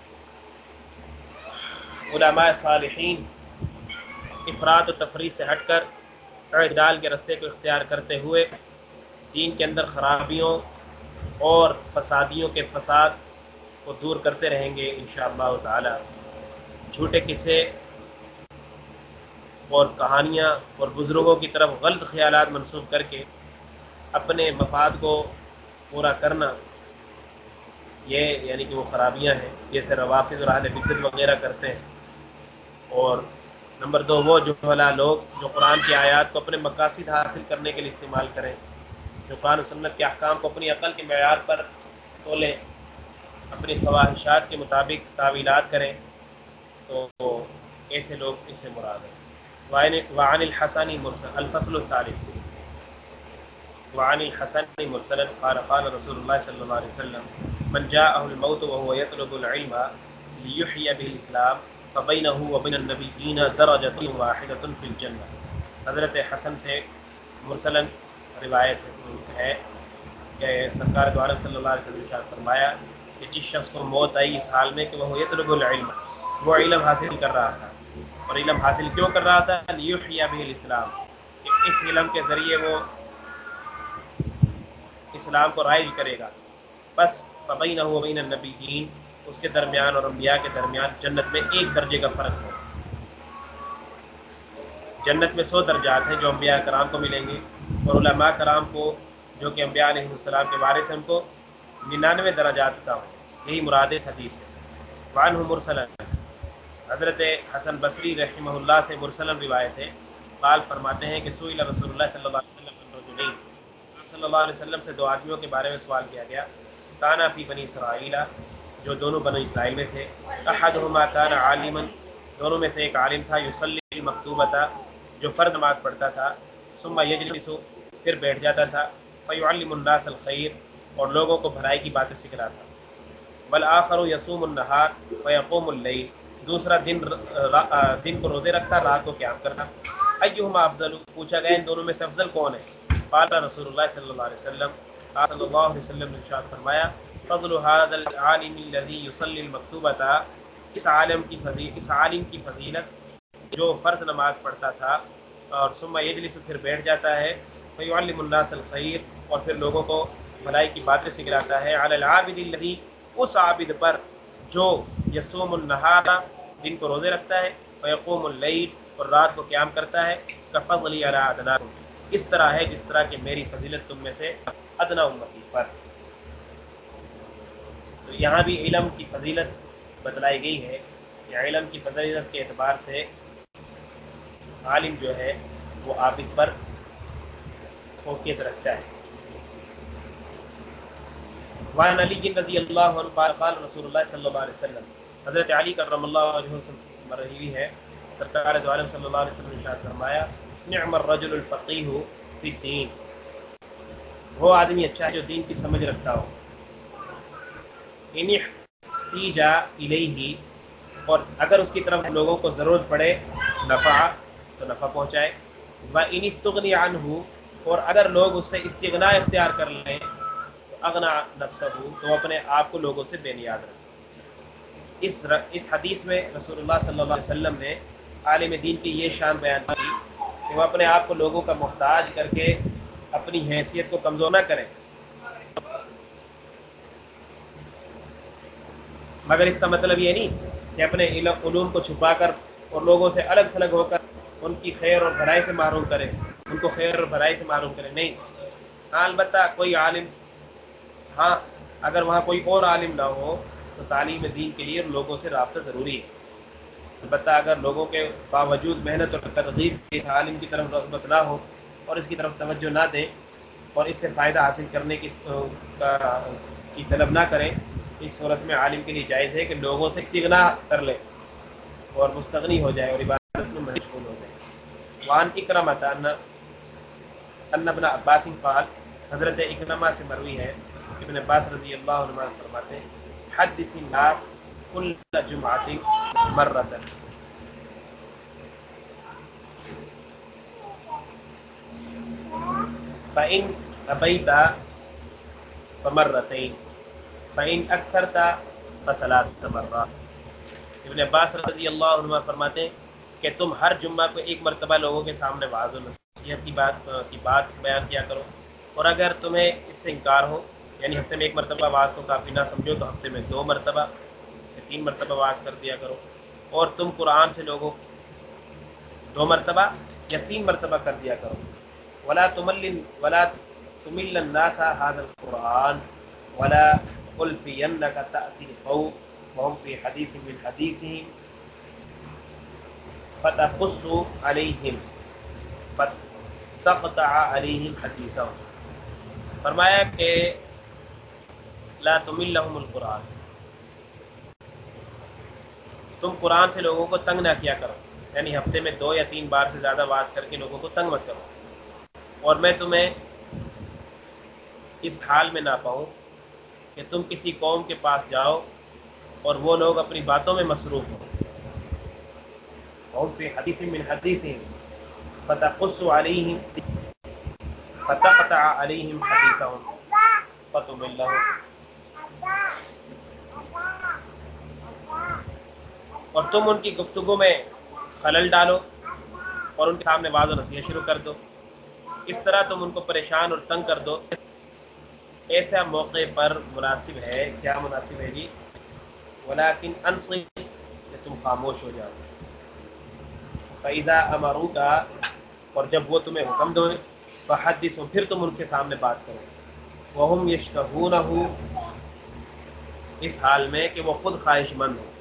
علماء صالحین افراد و تفریح سے ہٹ کر اعتدال کے رستے کو اختیار کرتے ہوئے دین کے اندر خرابیوں اور فسادیوں کے فساد کو دور کرتے رہیں گے انشاءاللہ تعالی۔ جھوٹے قصے اور کہانیاں اور بزرگوں کی طرف غلط خیالات منسوخ کر کے اپنے مفاد کو پورا کرنا، یہ یعنی کہ وہ خرابیاں ہیں جیسے روافض اور اہل بدعت وغیرہ کرتے ہیں۔ اور نمبر دو، وہ جہلا لوگ جو قرآن کی آیات کو اپنے مقاصد حاصل کرنے کے لیے استعمال کریں، جو قرآن و سنت کے احکام کو اپنی عقل کے معیار پر تولیں، اپنی خواہشات کے مطابق تعویلات کریں، تو ایسے لوگ ان سے مراد ہیں۔ وعن الحسن مرسل الفصل الثالث، وعن الحسن مرسلا قال قال رسول الله صلى الله عليه وسلم من جاءه الموت وهو يطلب العلم ليحيي به الاسلام فبينه وبين النبيين درجة واحدة في الجنة۔ حضرت حسن سے مرسلا روایت ہے کہ سرکار دو عالم صلی اللہ علیہ وسلم نے ارشاد فرمایا کہ جس شخص کو موت آئی اس حال میں کہ وہ یطلب العلم، وہ علم حاصل کر رہا تھا، اور علم حاصل کیوں کر رہا تھا؟ لیحیی به الاسلام، کہ اس علم کے ذریعے وہ اسلام کو رائج کرے گا، بس فبینہ و بین النبیین، اس کے درمیان اور انبیاء کے درمیان جنت میں ایک درجے کا فرق ہوگا۔ جنت میں 100 درجات ہیں جو انبیاء کرام کو ملیں گے، اور علماء کرام کو جو کہ انبیاء علیہ السلام کے وارث ہیں ان کو 99 درجات عطا ہوں۔ یہی مراد اس حدیث سے۔ وعنہ مرسلا، حضرت حسن بصری رحمہ اللہ سے مرسلا روایت ہے، قال فرماتے ہیں کہ سئل رسول اللہ صلی اللہ علیہ وسلم عن رجلین، آپ صلی اللہ علیہ وسلم سے دو آدمیوں کے بارے میں سوال کیا گیا، کانا فی بنی اسرائیل، جو دونوں بنی اسرائیل میں تھے، احدہما کان عالما، دونوں میں سے ایک عالم تھا، یصلی المکتوبۃ، جو فرض نماز پڑھتا تھا، ثم یجلس، پھر بیٹھ جاتا تھا، فیعلم الناس الخیر، اور لوگوں کو بھلائی کی باتیں سکھلاتا، والآخر یصوم النہار ویقوم اللیل، دوسرا دن کو روزے رکھتا، رات کو قیام کرتا۔ ایہما افضل، پوچھا گیا ان دونوں میں سے افضل کون ہے؟ قال رسول اللہ صلی اللہ علیہ وسلم، آپ صلی اللہ علیہ وسلم نے ارشاد فرمایا، فضل هذا العالم الذي يصلي المکتوبۃ، اس عالم کی فضیلت جو فرض نماز پڑھتا تھا اور ثم یجلس، پھر بیٹھ جاتا ہے، فیعلم الناس الخیر، اور پھر لوگوں کو بھلائی کی باتیں سکھلاتا ہے، علی العابد الذی، اس عابد پر جو یصوم النہار، دن کو روزے رکھتا ہے، ویقوم اللیل، اور رات کو قیام کرتا ہے، کفضلی علی ادناکم، اس طرح ہے جس طرح کہ میری فضیلت تم میں سے ادنا امتی پر۔ تو یہاں بھی علم کی فضیلت بتلائی گئی ہے کہ علم کی فضیلت کے اعتبار سے عالم جو ہے وہ عابد پر فوقیت رکھتا ہے۔ وعن علی رضی اللہ عنہ قال قال رسول اللہ صلی اللہ علیہ وسلم، حضرت علی کرم اللہ وجہہ سے مروی ہے، سرکار دو عالم صلی اللہ علیہ وسلم نے ارشاد فرمایا، نعم الرجل الفقیہ فی الدین، وہ آدمی اچھا ہے جو دین کی سمجھ رکھتا ہو، ان احتیج الیہ، اور اگر اس کی طرف لوگوں کو ضرورت پڑے، نفع، تو نفع پہنچائے، وان استغنی عنہ، اور اگر لوگ اس سے استغنا اختیار کر لیں، تو اغنا نفسہ، تو اپنے آپ کو لوگوں سے بے نیاز رکھے۔ اس حدیث میں رسول اللہ صلی اللہ علیہ وسلم نے عالم دین کی یہ شان بیان کی کہ وہ اپنے آپ کو لوگوں کا محتاج کر کے اپنی حیثیت کو کمزور نہ کریں، مگر اس کا مطلب یہ نہیں کہ اپنے علوم کو چھپا کر اور لوگوں سے الگ تھلگ ہو کر ان کی خیر اور بھلائی سے محروم کرے، ان کو خیر اور بھلائی سے محروم کرے، نہیں۔ ہاں البتہ کوئی عالم، ہاں اگر وہاں کوئی اور عالم نہ ہو تو تعلیم دین کے لیے لوگوں سے رابطہ ضروری ہے، البتہ اگر لوگوں کے باوجود محنت اور ترغیب اس عالم کی طرف رغبت نہ ہو اور اس کی طرف توجہ نہ دیں اور اس سے فائدہ حاصل کرنے کی طلب نہ کریں، اس صورت میں عالم کے لیے جائز ہے کہ لوگوں سے استغنا کر لے اور مستغنی ہو جائے اور عبادت میں مشغول ہو جائے۔ وعن اکرمۃ ان ابن عباس قال، حضرت اکرمہ سے مروی ہے، ابن عباس رضی اللہ عنہ فرماتے ہیں، حدث الناس، كل جمعة مرة. فإن أبيت فمرتين فإن أكثرت فثلاث مرات. ابن عباس رضی اللہ عنہ فرماتے ہیں کہ تم ہر جمعہ کو ایک مرتبہ لوگوں کے سامنے وعظ و نصیحت کی بات بیان کیا کرو، اور اگر تمہیں اس سے انکار ہو، یعنی ہفتے میں ایک مرتبہ وعظ کو کافی نہ سمجھو، تو ہفتے میں 2 مرتبہ یا 3 مرتبہ وعظ کر دیا کرو. اور تم قرآن سے لوگوں 2 مرتبہ یا 3 مرتبہ کر دیا کرو. ولا تمل الناس هذا القرآن ولا ألفينك تأتي القوم وهم في حديث من حديثهم فتقص عليهم فتقطع عليهم حديثهم. فرمایا کہ لا تمل لهم القرآن، تم قرآن سے لوگوں کو تنگ نہ کیا کرو، یعنی ہفتے میں 2 یا 3 بار سے زیادہ واز کر کے لوگوں کو تنگ مت کرو، اور میں تمہیں اس حال میں نہ پاؤں کہ تم کسی قوم کے پاس جاؤ اور وہ لوگ اپنی باتوں میں مصروف ہوں. وهم في حديث من حديثهم فتقص عليهم فتقطع عليهم حديثهم فتمل لهم. اور تم ان کی گفتگو میں خلل ڈالو اور ان کے سامنے واضح نصیحت شروع کر دو، اس طرح تم ان کو پریشان اور تنگ کر دو. ایسا موقع پر مناسب ہے، کیا مناسب ہے جی؟ ولیکن انصت، کہ تم خاموش ہو جاؤ. فَإِذَا أَمَرُوكَ، اور جب وہ تمہیں حکم دو، فَحَدِّثْ، پھر تم ان کے سامنے بات کرو. وَهُمْ يَشْتَهُونَهُ، اس حال میں کہ وہ خود خواہش مند ہو،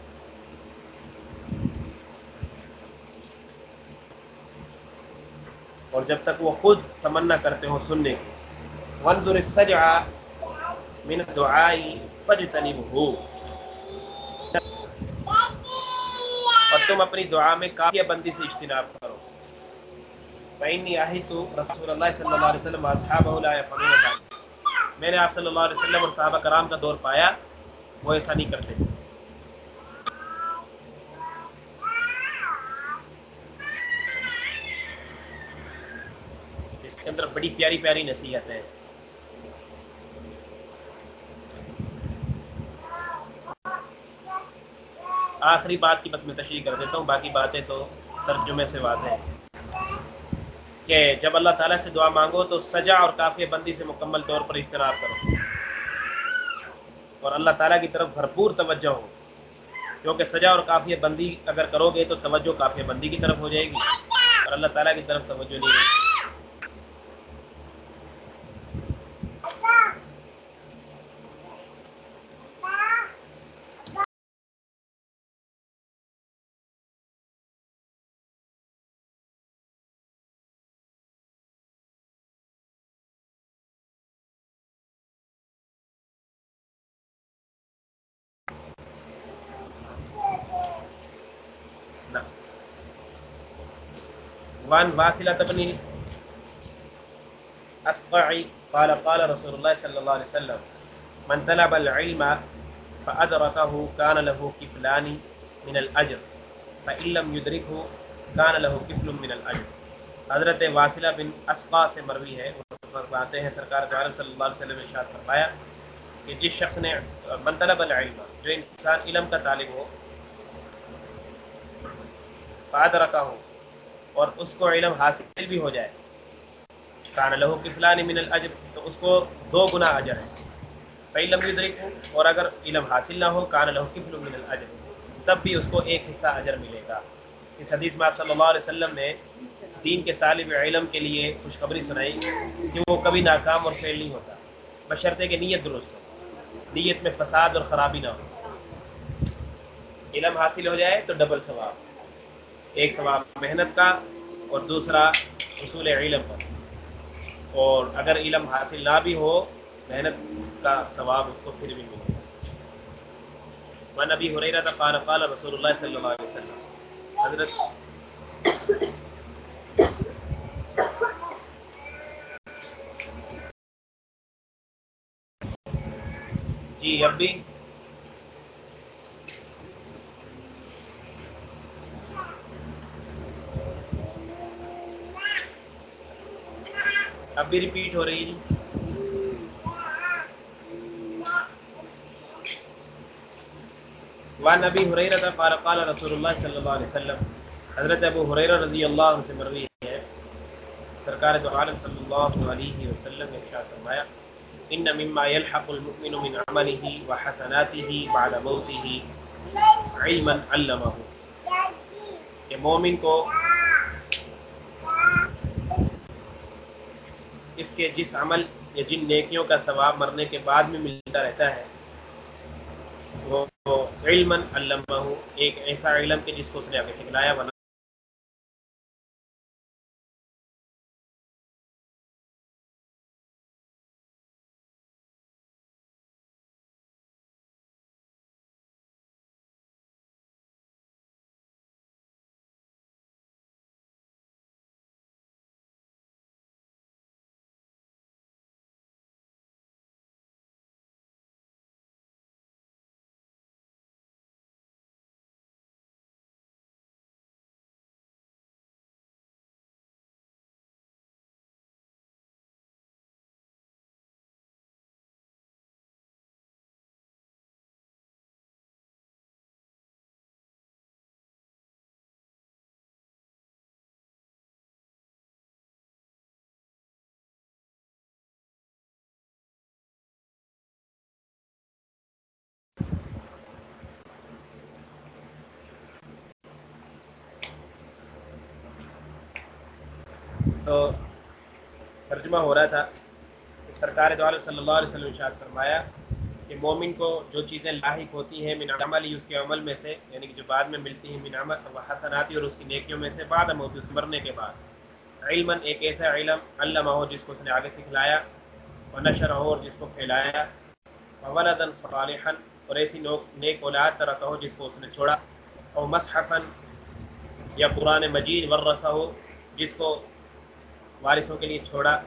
اور جب تک وہ خود تمنا کرتے ہو سننے کی. وَانْظُرِ السَّجْعَ مِنَ الدُّعَاءِ فَاجْتَنِبْهُ، اور تم اپنی دعا میں کافیہ بندی سے اجتناب کرو. فَإِنِّي أَحِدتُ رسول اللہ صلی اللہ علیہ وسلم وَأَصْحَابَهُ لَا يَفْعَلُونَ ذَلِكَ، میں نے آپ صلی اللہ علیہ وسلم اور صحابہ کرام کا دور پایا وہ ایسا نہیں کرتے تھے. اس کے اندر بڑی پیاری پیاری نصیحت ہے. آخری بات کی بس میں تشریح کر دیتا ہوں، باقی باتیں تو ترجمے سے واضح ہیں کہ جب اللہ تعالیٰ سے دعا مانگو تو سجا اور کافیہ بندی سے مکمل طور پر اجتناب کرو، اور اللہ تعالیٰ کی طرف بھرپور توجہ ہو، کیونکہ سجا اور کافیہ بندی اگر کرو گے تو توجہ کافیہ بندی کی طرف ہو جائے گی، اور اللہ تعالیٰ کی طرف توجہ نہیں رہے گی. وان واصلة بن أصقع قال قال رسول الله صلی اللہ علیہ وسلم من طلب العلم فأدركه كان له كفلان من الأجر فإن لم يدركه كان له كفل من الأجر. حضرت واصلہ بن اسقع سے مروی ہے، وہ فرماتے ہیں سرکار دو عالم صلی اللہ علیہ وسلم نے ارشاد فرمایا کہ جس شخص نے من طلب العلم، جو انسان علم کا طالب ہو، فأدركه، اور اس کو علم حاصل بھی ہو جائے، کان لہو کفلان من الاجر، تو اس کو 2 گنا اجر ہے. فإن لم يدركه، اور اگر علم حاصل نہ ہو، کان لہو کفل من الاجر، تب بھی اس کو 1 حصہ اجر ملے گا. اس حدیث میں آپ صلی اللہ علیہ وسلم نے دین کے طالب علم کے لیے خوشخبری سنائی کہ وہ کبھی ناکام اور فیل نہیں ہوتا، بشرطے کہ نیت درست ہو، نیت میں فساد اور خرابی نہ ہو. علم حاصل ہو جائے تو ڈبل ثواب، ایک ثواب محنت کا اور دوسرا حصول علم کا، اور اگر علم حاصل نہ بھی ہو، محنت کا ثواب اس کو پھر بھی ملے گا. وعن ابی ہریرہ قال قال رسول اللہ صلی اللہ علیہ وسلم، حضرت جی اب بھی اب بھی ریپیٹ ہو رہی ہے. وعن ابی ہریرہ قال قال رسول اللہ صلی اللہ علیہ وسلم، حضرت ابو ہریرہ رضی اللہ عنہ سے مروی ہے، سرکار دو عالم صلی اللہ علیہ وسلم نے ارشاد فرمایا، ان مما يلحق المؤمن من عمله وحسناته بعد موته علما علمه، کہ مومن کو اس کے جس عمل یا جن نیکیوں کا ثواب مرنے کے بعد میں ملتا رہتا ہے، وہ علما علمہ، ایک ایسا علم کہ جس کو اس نے آگے سکھلایا. تو ترجمہ ہو رہا تھا، سرکار دو عالم صلی اللہ علیہ وسلم نے ارشاد فرمایا کہ مومن کو جو چیزیں لاحق ہوتی ہیں من عملی، اس کے عمل میں سے، یعنی کہ جو بعد میں ملتی ہیں، من عمل و حسناتی، اور اس کی نیکیوں میں سے، بعد موت، اس مرنے کے بعد، علما، ایک ایسا علم، علمہ ہو جس کو اس نے آگے سکھلایا، ونشرہ، اور جس کو پھیلایا، وولدا صالحا، اور ایسی نیک اولاد ترکہ ہو جس کو اس نے چھوڑا، اور مصحفا، یا قرآن مجید، ورثہ ہو جس کو وارثوں کے لیے چھوڑا،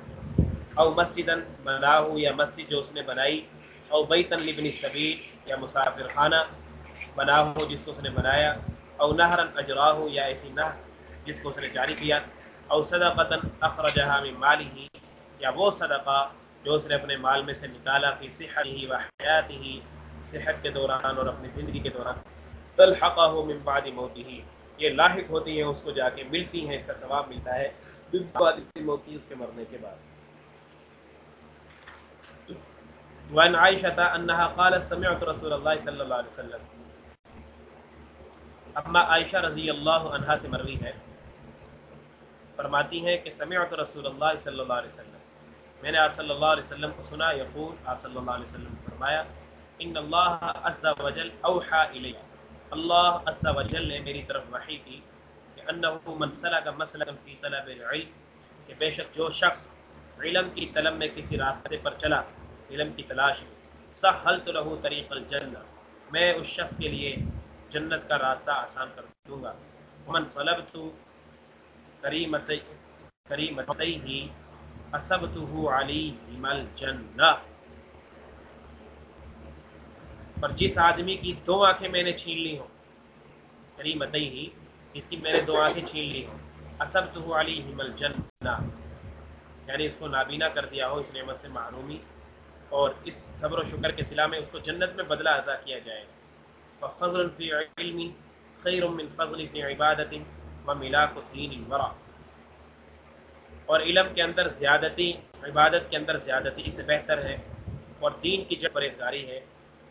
او مسجدن بنا ہو، یا مسجد جو اس نے بنائی، او بیتن لابن السبیل، یا مسافر خانہ بنا ہو جس کو اس نے بنایا، او نہرن اجرا ہو، یا ایسی نہر جس کو اس نے جاری کیا، او صدقۃ اخرجہا من مالہ، یا وہ صدقہ جو اس نے اپنے مال میں سے نکالا، فی صحتہ و حیاتہ، صحت کے دوران اور اپنی زندگی کے دوران، تلحقہ من بعد موتہ، یہ لاحق ہوتی ہیں، اس کو جا کے ملتی ہیں، اس کا ثواب ملتا ہے من بعد موتہ، اس کے مرنے کے بعد. وعن عائشة انها قالت سمعت رسول اللہ صلی اللہ علیہ وسلم، اما عائشہ رضی اللہ عنہا سے مروی ہے، فرماتی ہیں کہ سمعت رسول اللہ صلی اللہ علیہ وسلم، میں نے آپ صلی اللہ علیہ وسلم کو سنا، یقول، آپ صلی اللہ علیہ وسلم نے فرمایا، ان اللہ عز وجل اوحى الی، اللہ عز وجل نے میری طرف وحی کی، کہ انہ من سلک مسلکا فی طلب العلم، کہ بے شک جو شخص علم کی طلب میں کسی راستے پر چلا، علم کی تلاش میں، سہلت لہ طریق الجنہ، میں اس شخص کے لیے جنت کا راستہ آسان کر دوں گا. ومن صلبت کریمتیہ اصبتہ علیہما الجنہ، پر جس آدمی کی دو آنکھیں میں نے چھین لی ہوں، کریمتیہ، اس کی میں نے دو آنکھیں چھین لی ہوں، اصبتہ علیہما الجنہ، یعنی اس کو نابینا کر دیا ہو، اس نعمت سے محرومی، اور اس صبر و شکر کے صلہ میں اس کو جنت میں بدلہ عطا کیا جائے گا. ففضل فی علم خیر من فضل فی عبادت وملاک الدین الورع، اور علم کے اندر زیادتی عبادت کے اندر زیادتی سے بہتر ہے، اور دین کی جو پرہیزگاری ہے.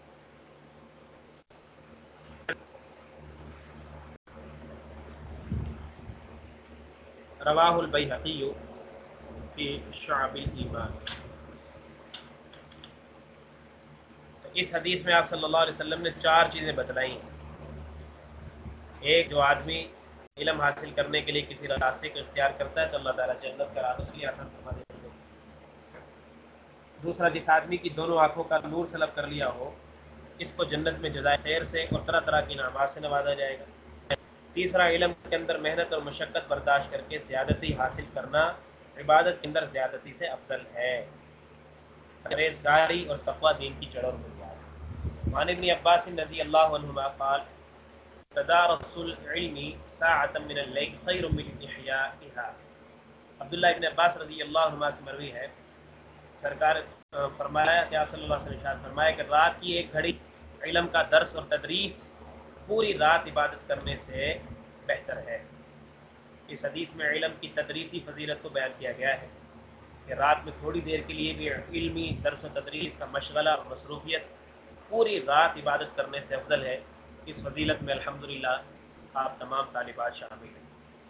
رواہ البیہقی فی شعب الایمان. اس حدیث میں آپ صلی اللہ علیہ وسلم نے چار چیزیں بتلائی ہیں. ایک، جو آدمی علم حاصل کرنے کے لیے کسی راستے کو اختیار کرتا ہے تو اللہ تعالیٰ جنت کا راستہ اس کے لیے آسان فرما دیتے ہیں. دوسرا، جس آدمی کی دونوں آنکھوں کا نور سلب کر لیا ہو، اس کو جنت میں جزائے خیر سے اور طرح طرح کی انعامات سے نوازا جائے گا. تیسرا، علم کے اندر محنت اور مشقت برداشت کر کے زیادتی حاصل کرنا عبادت کے اندر زیادتی سے افضل ہے. پرہیزگاری اور تقوی دین کی جڑ اور بنیاد. وعن ابن عباس رضی اللہ عنہما قال تدارس العلم ساعة من اللیل خیر من احیائها، عبداللہ ابن عباس رضی اللہ عنہ سے مروی ہے، سرکار فرمایا کہ آپ صلی اللہ علیہ وسلم فرمایا کہ رات کی ایک گھڑی علم کا درس اور تدریس پوری رات عبادت کرنے سے بہتر ہے۔ اس حدیث میں علم کی تدریسی فضیلت کو بیان کیا گیا ہے کہ رات میں تھوڑی دیر کے لیے بھی علمی درس و تدریس کا مشغلہ اور مصروفیت پوری رات عبادت کرنے سے افضل ہے۔ اس فضیلت میں الحمدللہ آپ تمام طالبات شامل ہیں۔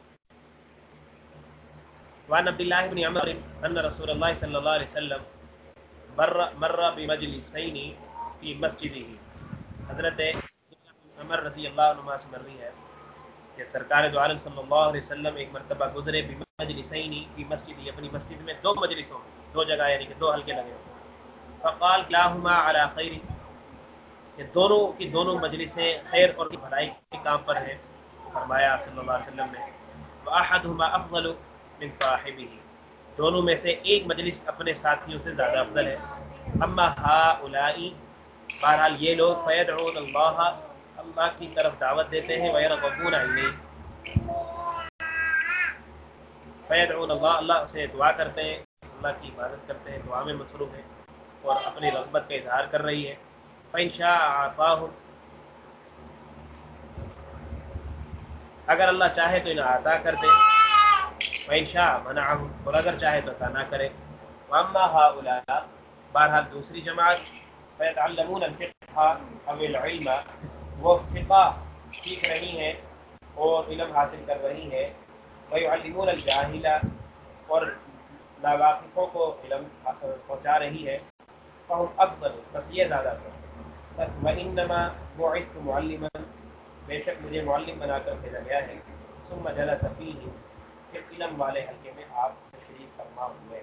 وعن عبد الله بن عمر ان رسول الله صلی اللہ علیہ وسلم مر بمجلسین فی مسجدہ، حضرت عمر رضی اللہ عنہ سے مروی ہے کہ سرکار دو عالم صلی اللہ علیہ وسلم ایک مرتبہ گزرے بمجلسین فی مسجد، اپنی مسجد میں دو مجلسوں میں، دو جگہ یعنی کہ دو حلقے لگے ہوئے، فقال کلاہما علی خیر، کہ دونوں کی دونوں مجلسیں خیر اور بھلائی کے کام پر ہیں۔ فرمایا آپ صلی اللہ علیہ وسلم نے وَأَحَدُهُمَا أَفْضَلُ مِنْ صَاحِبِهِ، دونوں میں سے ایک مجلس اپنے ساتھیوں سے زیادہ افضل ہے۔ اما هؤلاء، بہرحال یہ لوگ، فَيَدْعُونَ اللَّهَ، اللہ کی طرف دعوت دیتے ہیں، وَيَرْغَبُونَ إِلَيْهِ، فَيَدْعُونَ اللَّهَ، اللہ سے دعا کرتے ہیں، اللہ کی عبادت کرتے ہیں، دعا میں مصروف ہیں اور اپنی رغبت کا اظہار کر رہی ہے۔ فَإِنْ شَاءَ أَعْطَاهُمْ، اگر اللہ چاہے تو انہیں عطا کر دے، وَإِنْ شَاءَ مَنَعَهُمْ، اور اگر چاہے تو عطا نہ کرے۔ وَأَمَّا هَؤُلَاء، بہرحال دوسری جماعت، فَيَتَعَلَّمُونَ الْفِقْهَ أَوِ الْعِلْمَ، وہ فقہ سیکھ رہی ہیں اور علم حاصل کر رہی ہے، وَيُعَلِّمُونَ الْجَاهِلَ، اور ناواقفوں کو علم پہنچا رہی ہے، فَهُمْ أَفْضَلُ، بس یہ زیادہ تر۔ وَإِنَّمَا بُعِثْتُ مُعَلِّمًا، بے شک مجھے معلم بنا کر بھیجا گیا ہے۔ ثم جلس فیہ، پھر علم والے حلقے میں آپ تشریف فرما ہوئے۔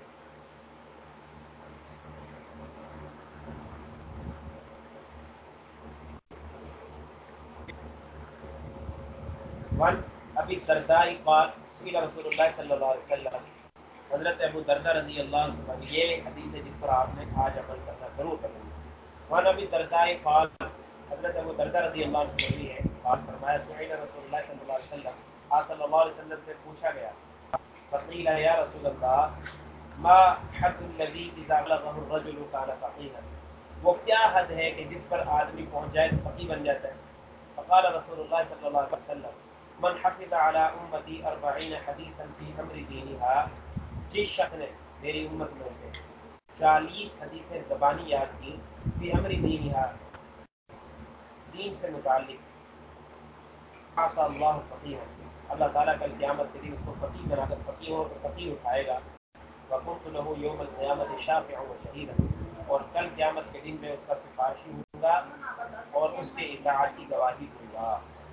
وعن ابی الدرداء قال سئل رسول اللہ صلی اللہ علیہ وسلم، حضرت ابو درداء رضی اللہ عنہ سے، یہ حدیث ہے جس پر آپ نے آج عمل کرنا ضرور پسند ہے۔ وعن ابی الدرداء قال، حضرت ابو درداء رضی اللہ عنہ سے ہے، آپ فرمایا سئل رسول اللہ صلی اللہ علیہ وسلم، آپ صلی اللہ علیہ وسلم سے پوچھا گیا، فقیل یا رسول اللہ ما حد الذی اذا بلغه الرجل كان فقیها، وہ کیا حد ہے کہ جس پر آدمی پہنچ جائے تو فقیہ بن جاتا ہے؟ فقال رسول اللہ صلی اللہ علیہ وسلم من حفظ على امتی 40 حدیثا فی امر دینها، جس شخص نے میری امت میں سے 40 حدیثیں زبانی یاد کی، فی امر دینها، دین سے متعلق، عصى اللہ فقیہ، اللہ تعالیٰ کل قیامت کے دن اس کو فقیہ بنا کر فقیہ اٹھائے گا۔ وَكُنْتُ لَهُ يَوْمَ الْقِيَامَةِ شَافِعًا وَشَهِيدًا، اور کل قیامت کے دن میں اس کا سفارشی ہوں گا اور اس کے اطاعت کی گواہی دوں گا۔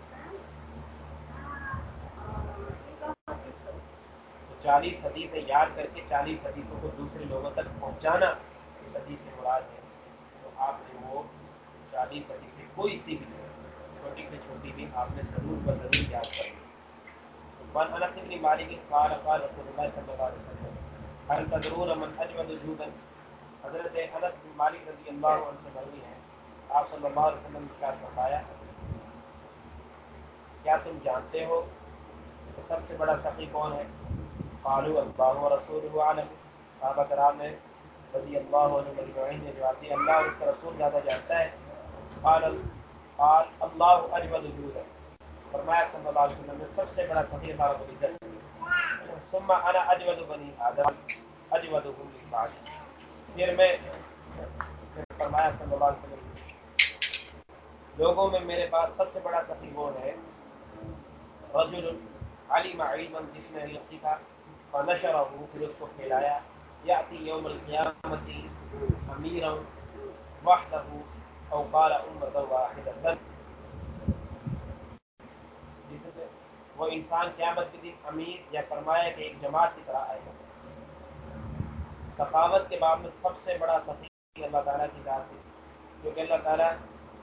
تو 40 حدیثیں یاد کر کے 40 حدیثوں کو دوسرے لوگوں تک پہنچانا اس حدیث سے مراد ہے۔ تو آپ نے وہ 40 حدیثیں کوئی سی بھی چھوٹی سے چھوٹی بھی آپ نے ضرور بضرور یاد کرنی۔ وعن انس بن مالک قال قال رسول اللہ صلی اللہ علیہ وسلم هل تدرون من اجود جودا، حضرت انس بن مالک رضی اللہ عنہ سے مروی ہے، آپ صلی اللہ علیہ وسلم نے ارشاد فرمایا، کیا تم جانتے ہو کہ سب سے بڑا سخی کون ہے؟ قالوا اللہ ورسولہ اعلم، صحابہ کرام نے رضی اللہ عنہ مجمعین نے جواب دیا، اللہ اور اس کا رسول زیادہ جانتا ہے۔ قال اللہ اجود جودا، فرمایا صلی اللہ علیہ وسلم نے سب سے بڑا سخی اللہ رب العزت ہے۔ ثم انا اجود بنی آدم اجودهم من بعد، پھر میں، فرمایا صلی اللہ علیہ وسلم لوگوں میں میرے پاس سب سے بڑا سخی وہ ہے، رجل علم علما، جس نے علم سیکھا، فنشرہ، پھر اس کو پھیلایا، یاتی یوم القیامت امیرا وحدہ او قال امۃ واحدۃ، جس میں وہ انسان قیامت کے دن امیر یا فرمایا کہ ایک جماعت کی طرح آئے گا۔ سخاوت کے باب میں سب سے بڑا سخی اللہ تعالیٰ کی ذات ہے، کیونکہ اللہ تعالیٰ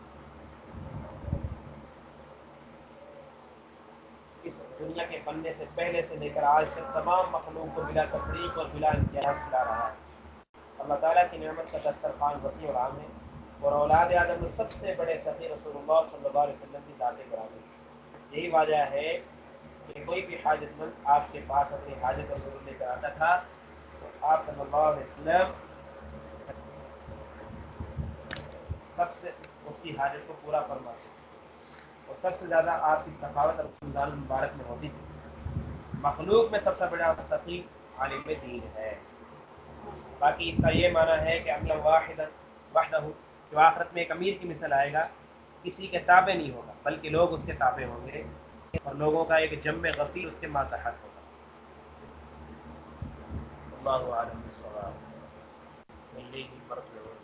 اس دنیا کے بننے سے پہلے سے لے کر آج تک تمام مخلوق کو بلا تفریق اور بلا امتیاز کھلا رہا ہے۔ اللہ تعالیٰ کی نعمت کا دسترخوان وسیع اور عام ہے، اور اولاد آدم میں سب سے بڑے سخی رسول اللہ صلی اللہ علیہ وسلم کی ذات برابر ہے۔ یہی وجہ ہے کہ کوئی بھی حاجت مند آپ کے پاس اپنی حاجت اور ضرورت لے کر آتا تھا تو آپ صلی اللہ علیہ وسلم سب سے اس کی حاجت کو پورا فرماتے اور سب سے زیادہ آپ کی سخاوت اور رمضان مبارک میں ہوتی تھی۔ مخلوق میں سب سے بڑا سخی عالم دین ہے۔ باقی اس کا یہ معنی ہے کہ امیر واحد وحدہ، جو آخرت میں ایک امیر کی مثل آئے گا، کسی کے تابع نہیں ہوگا بلکہ لوگ اس کے تابع ہوں گے اور لوگوں کا ایک جم غفیر اس کے ماتحت ہوگا۔ اللہ عالم بالصواب۔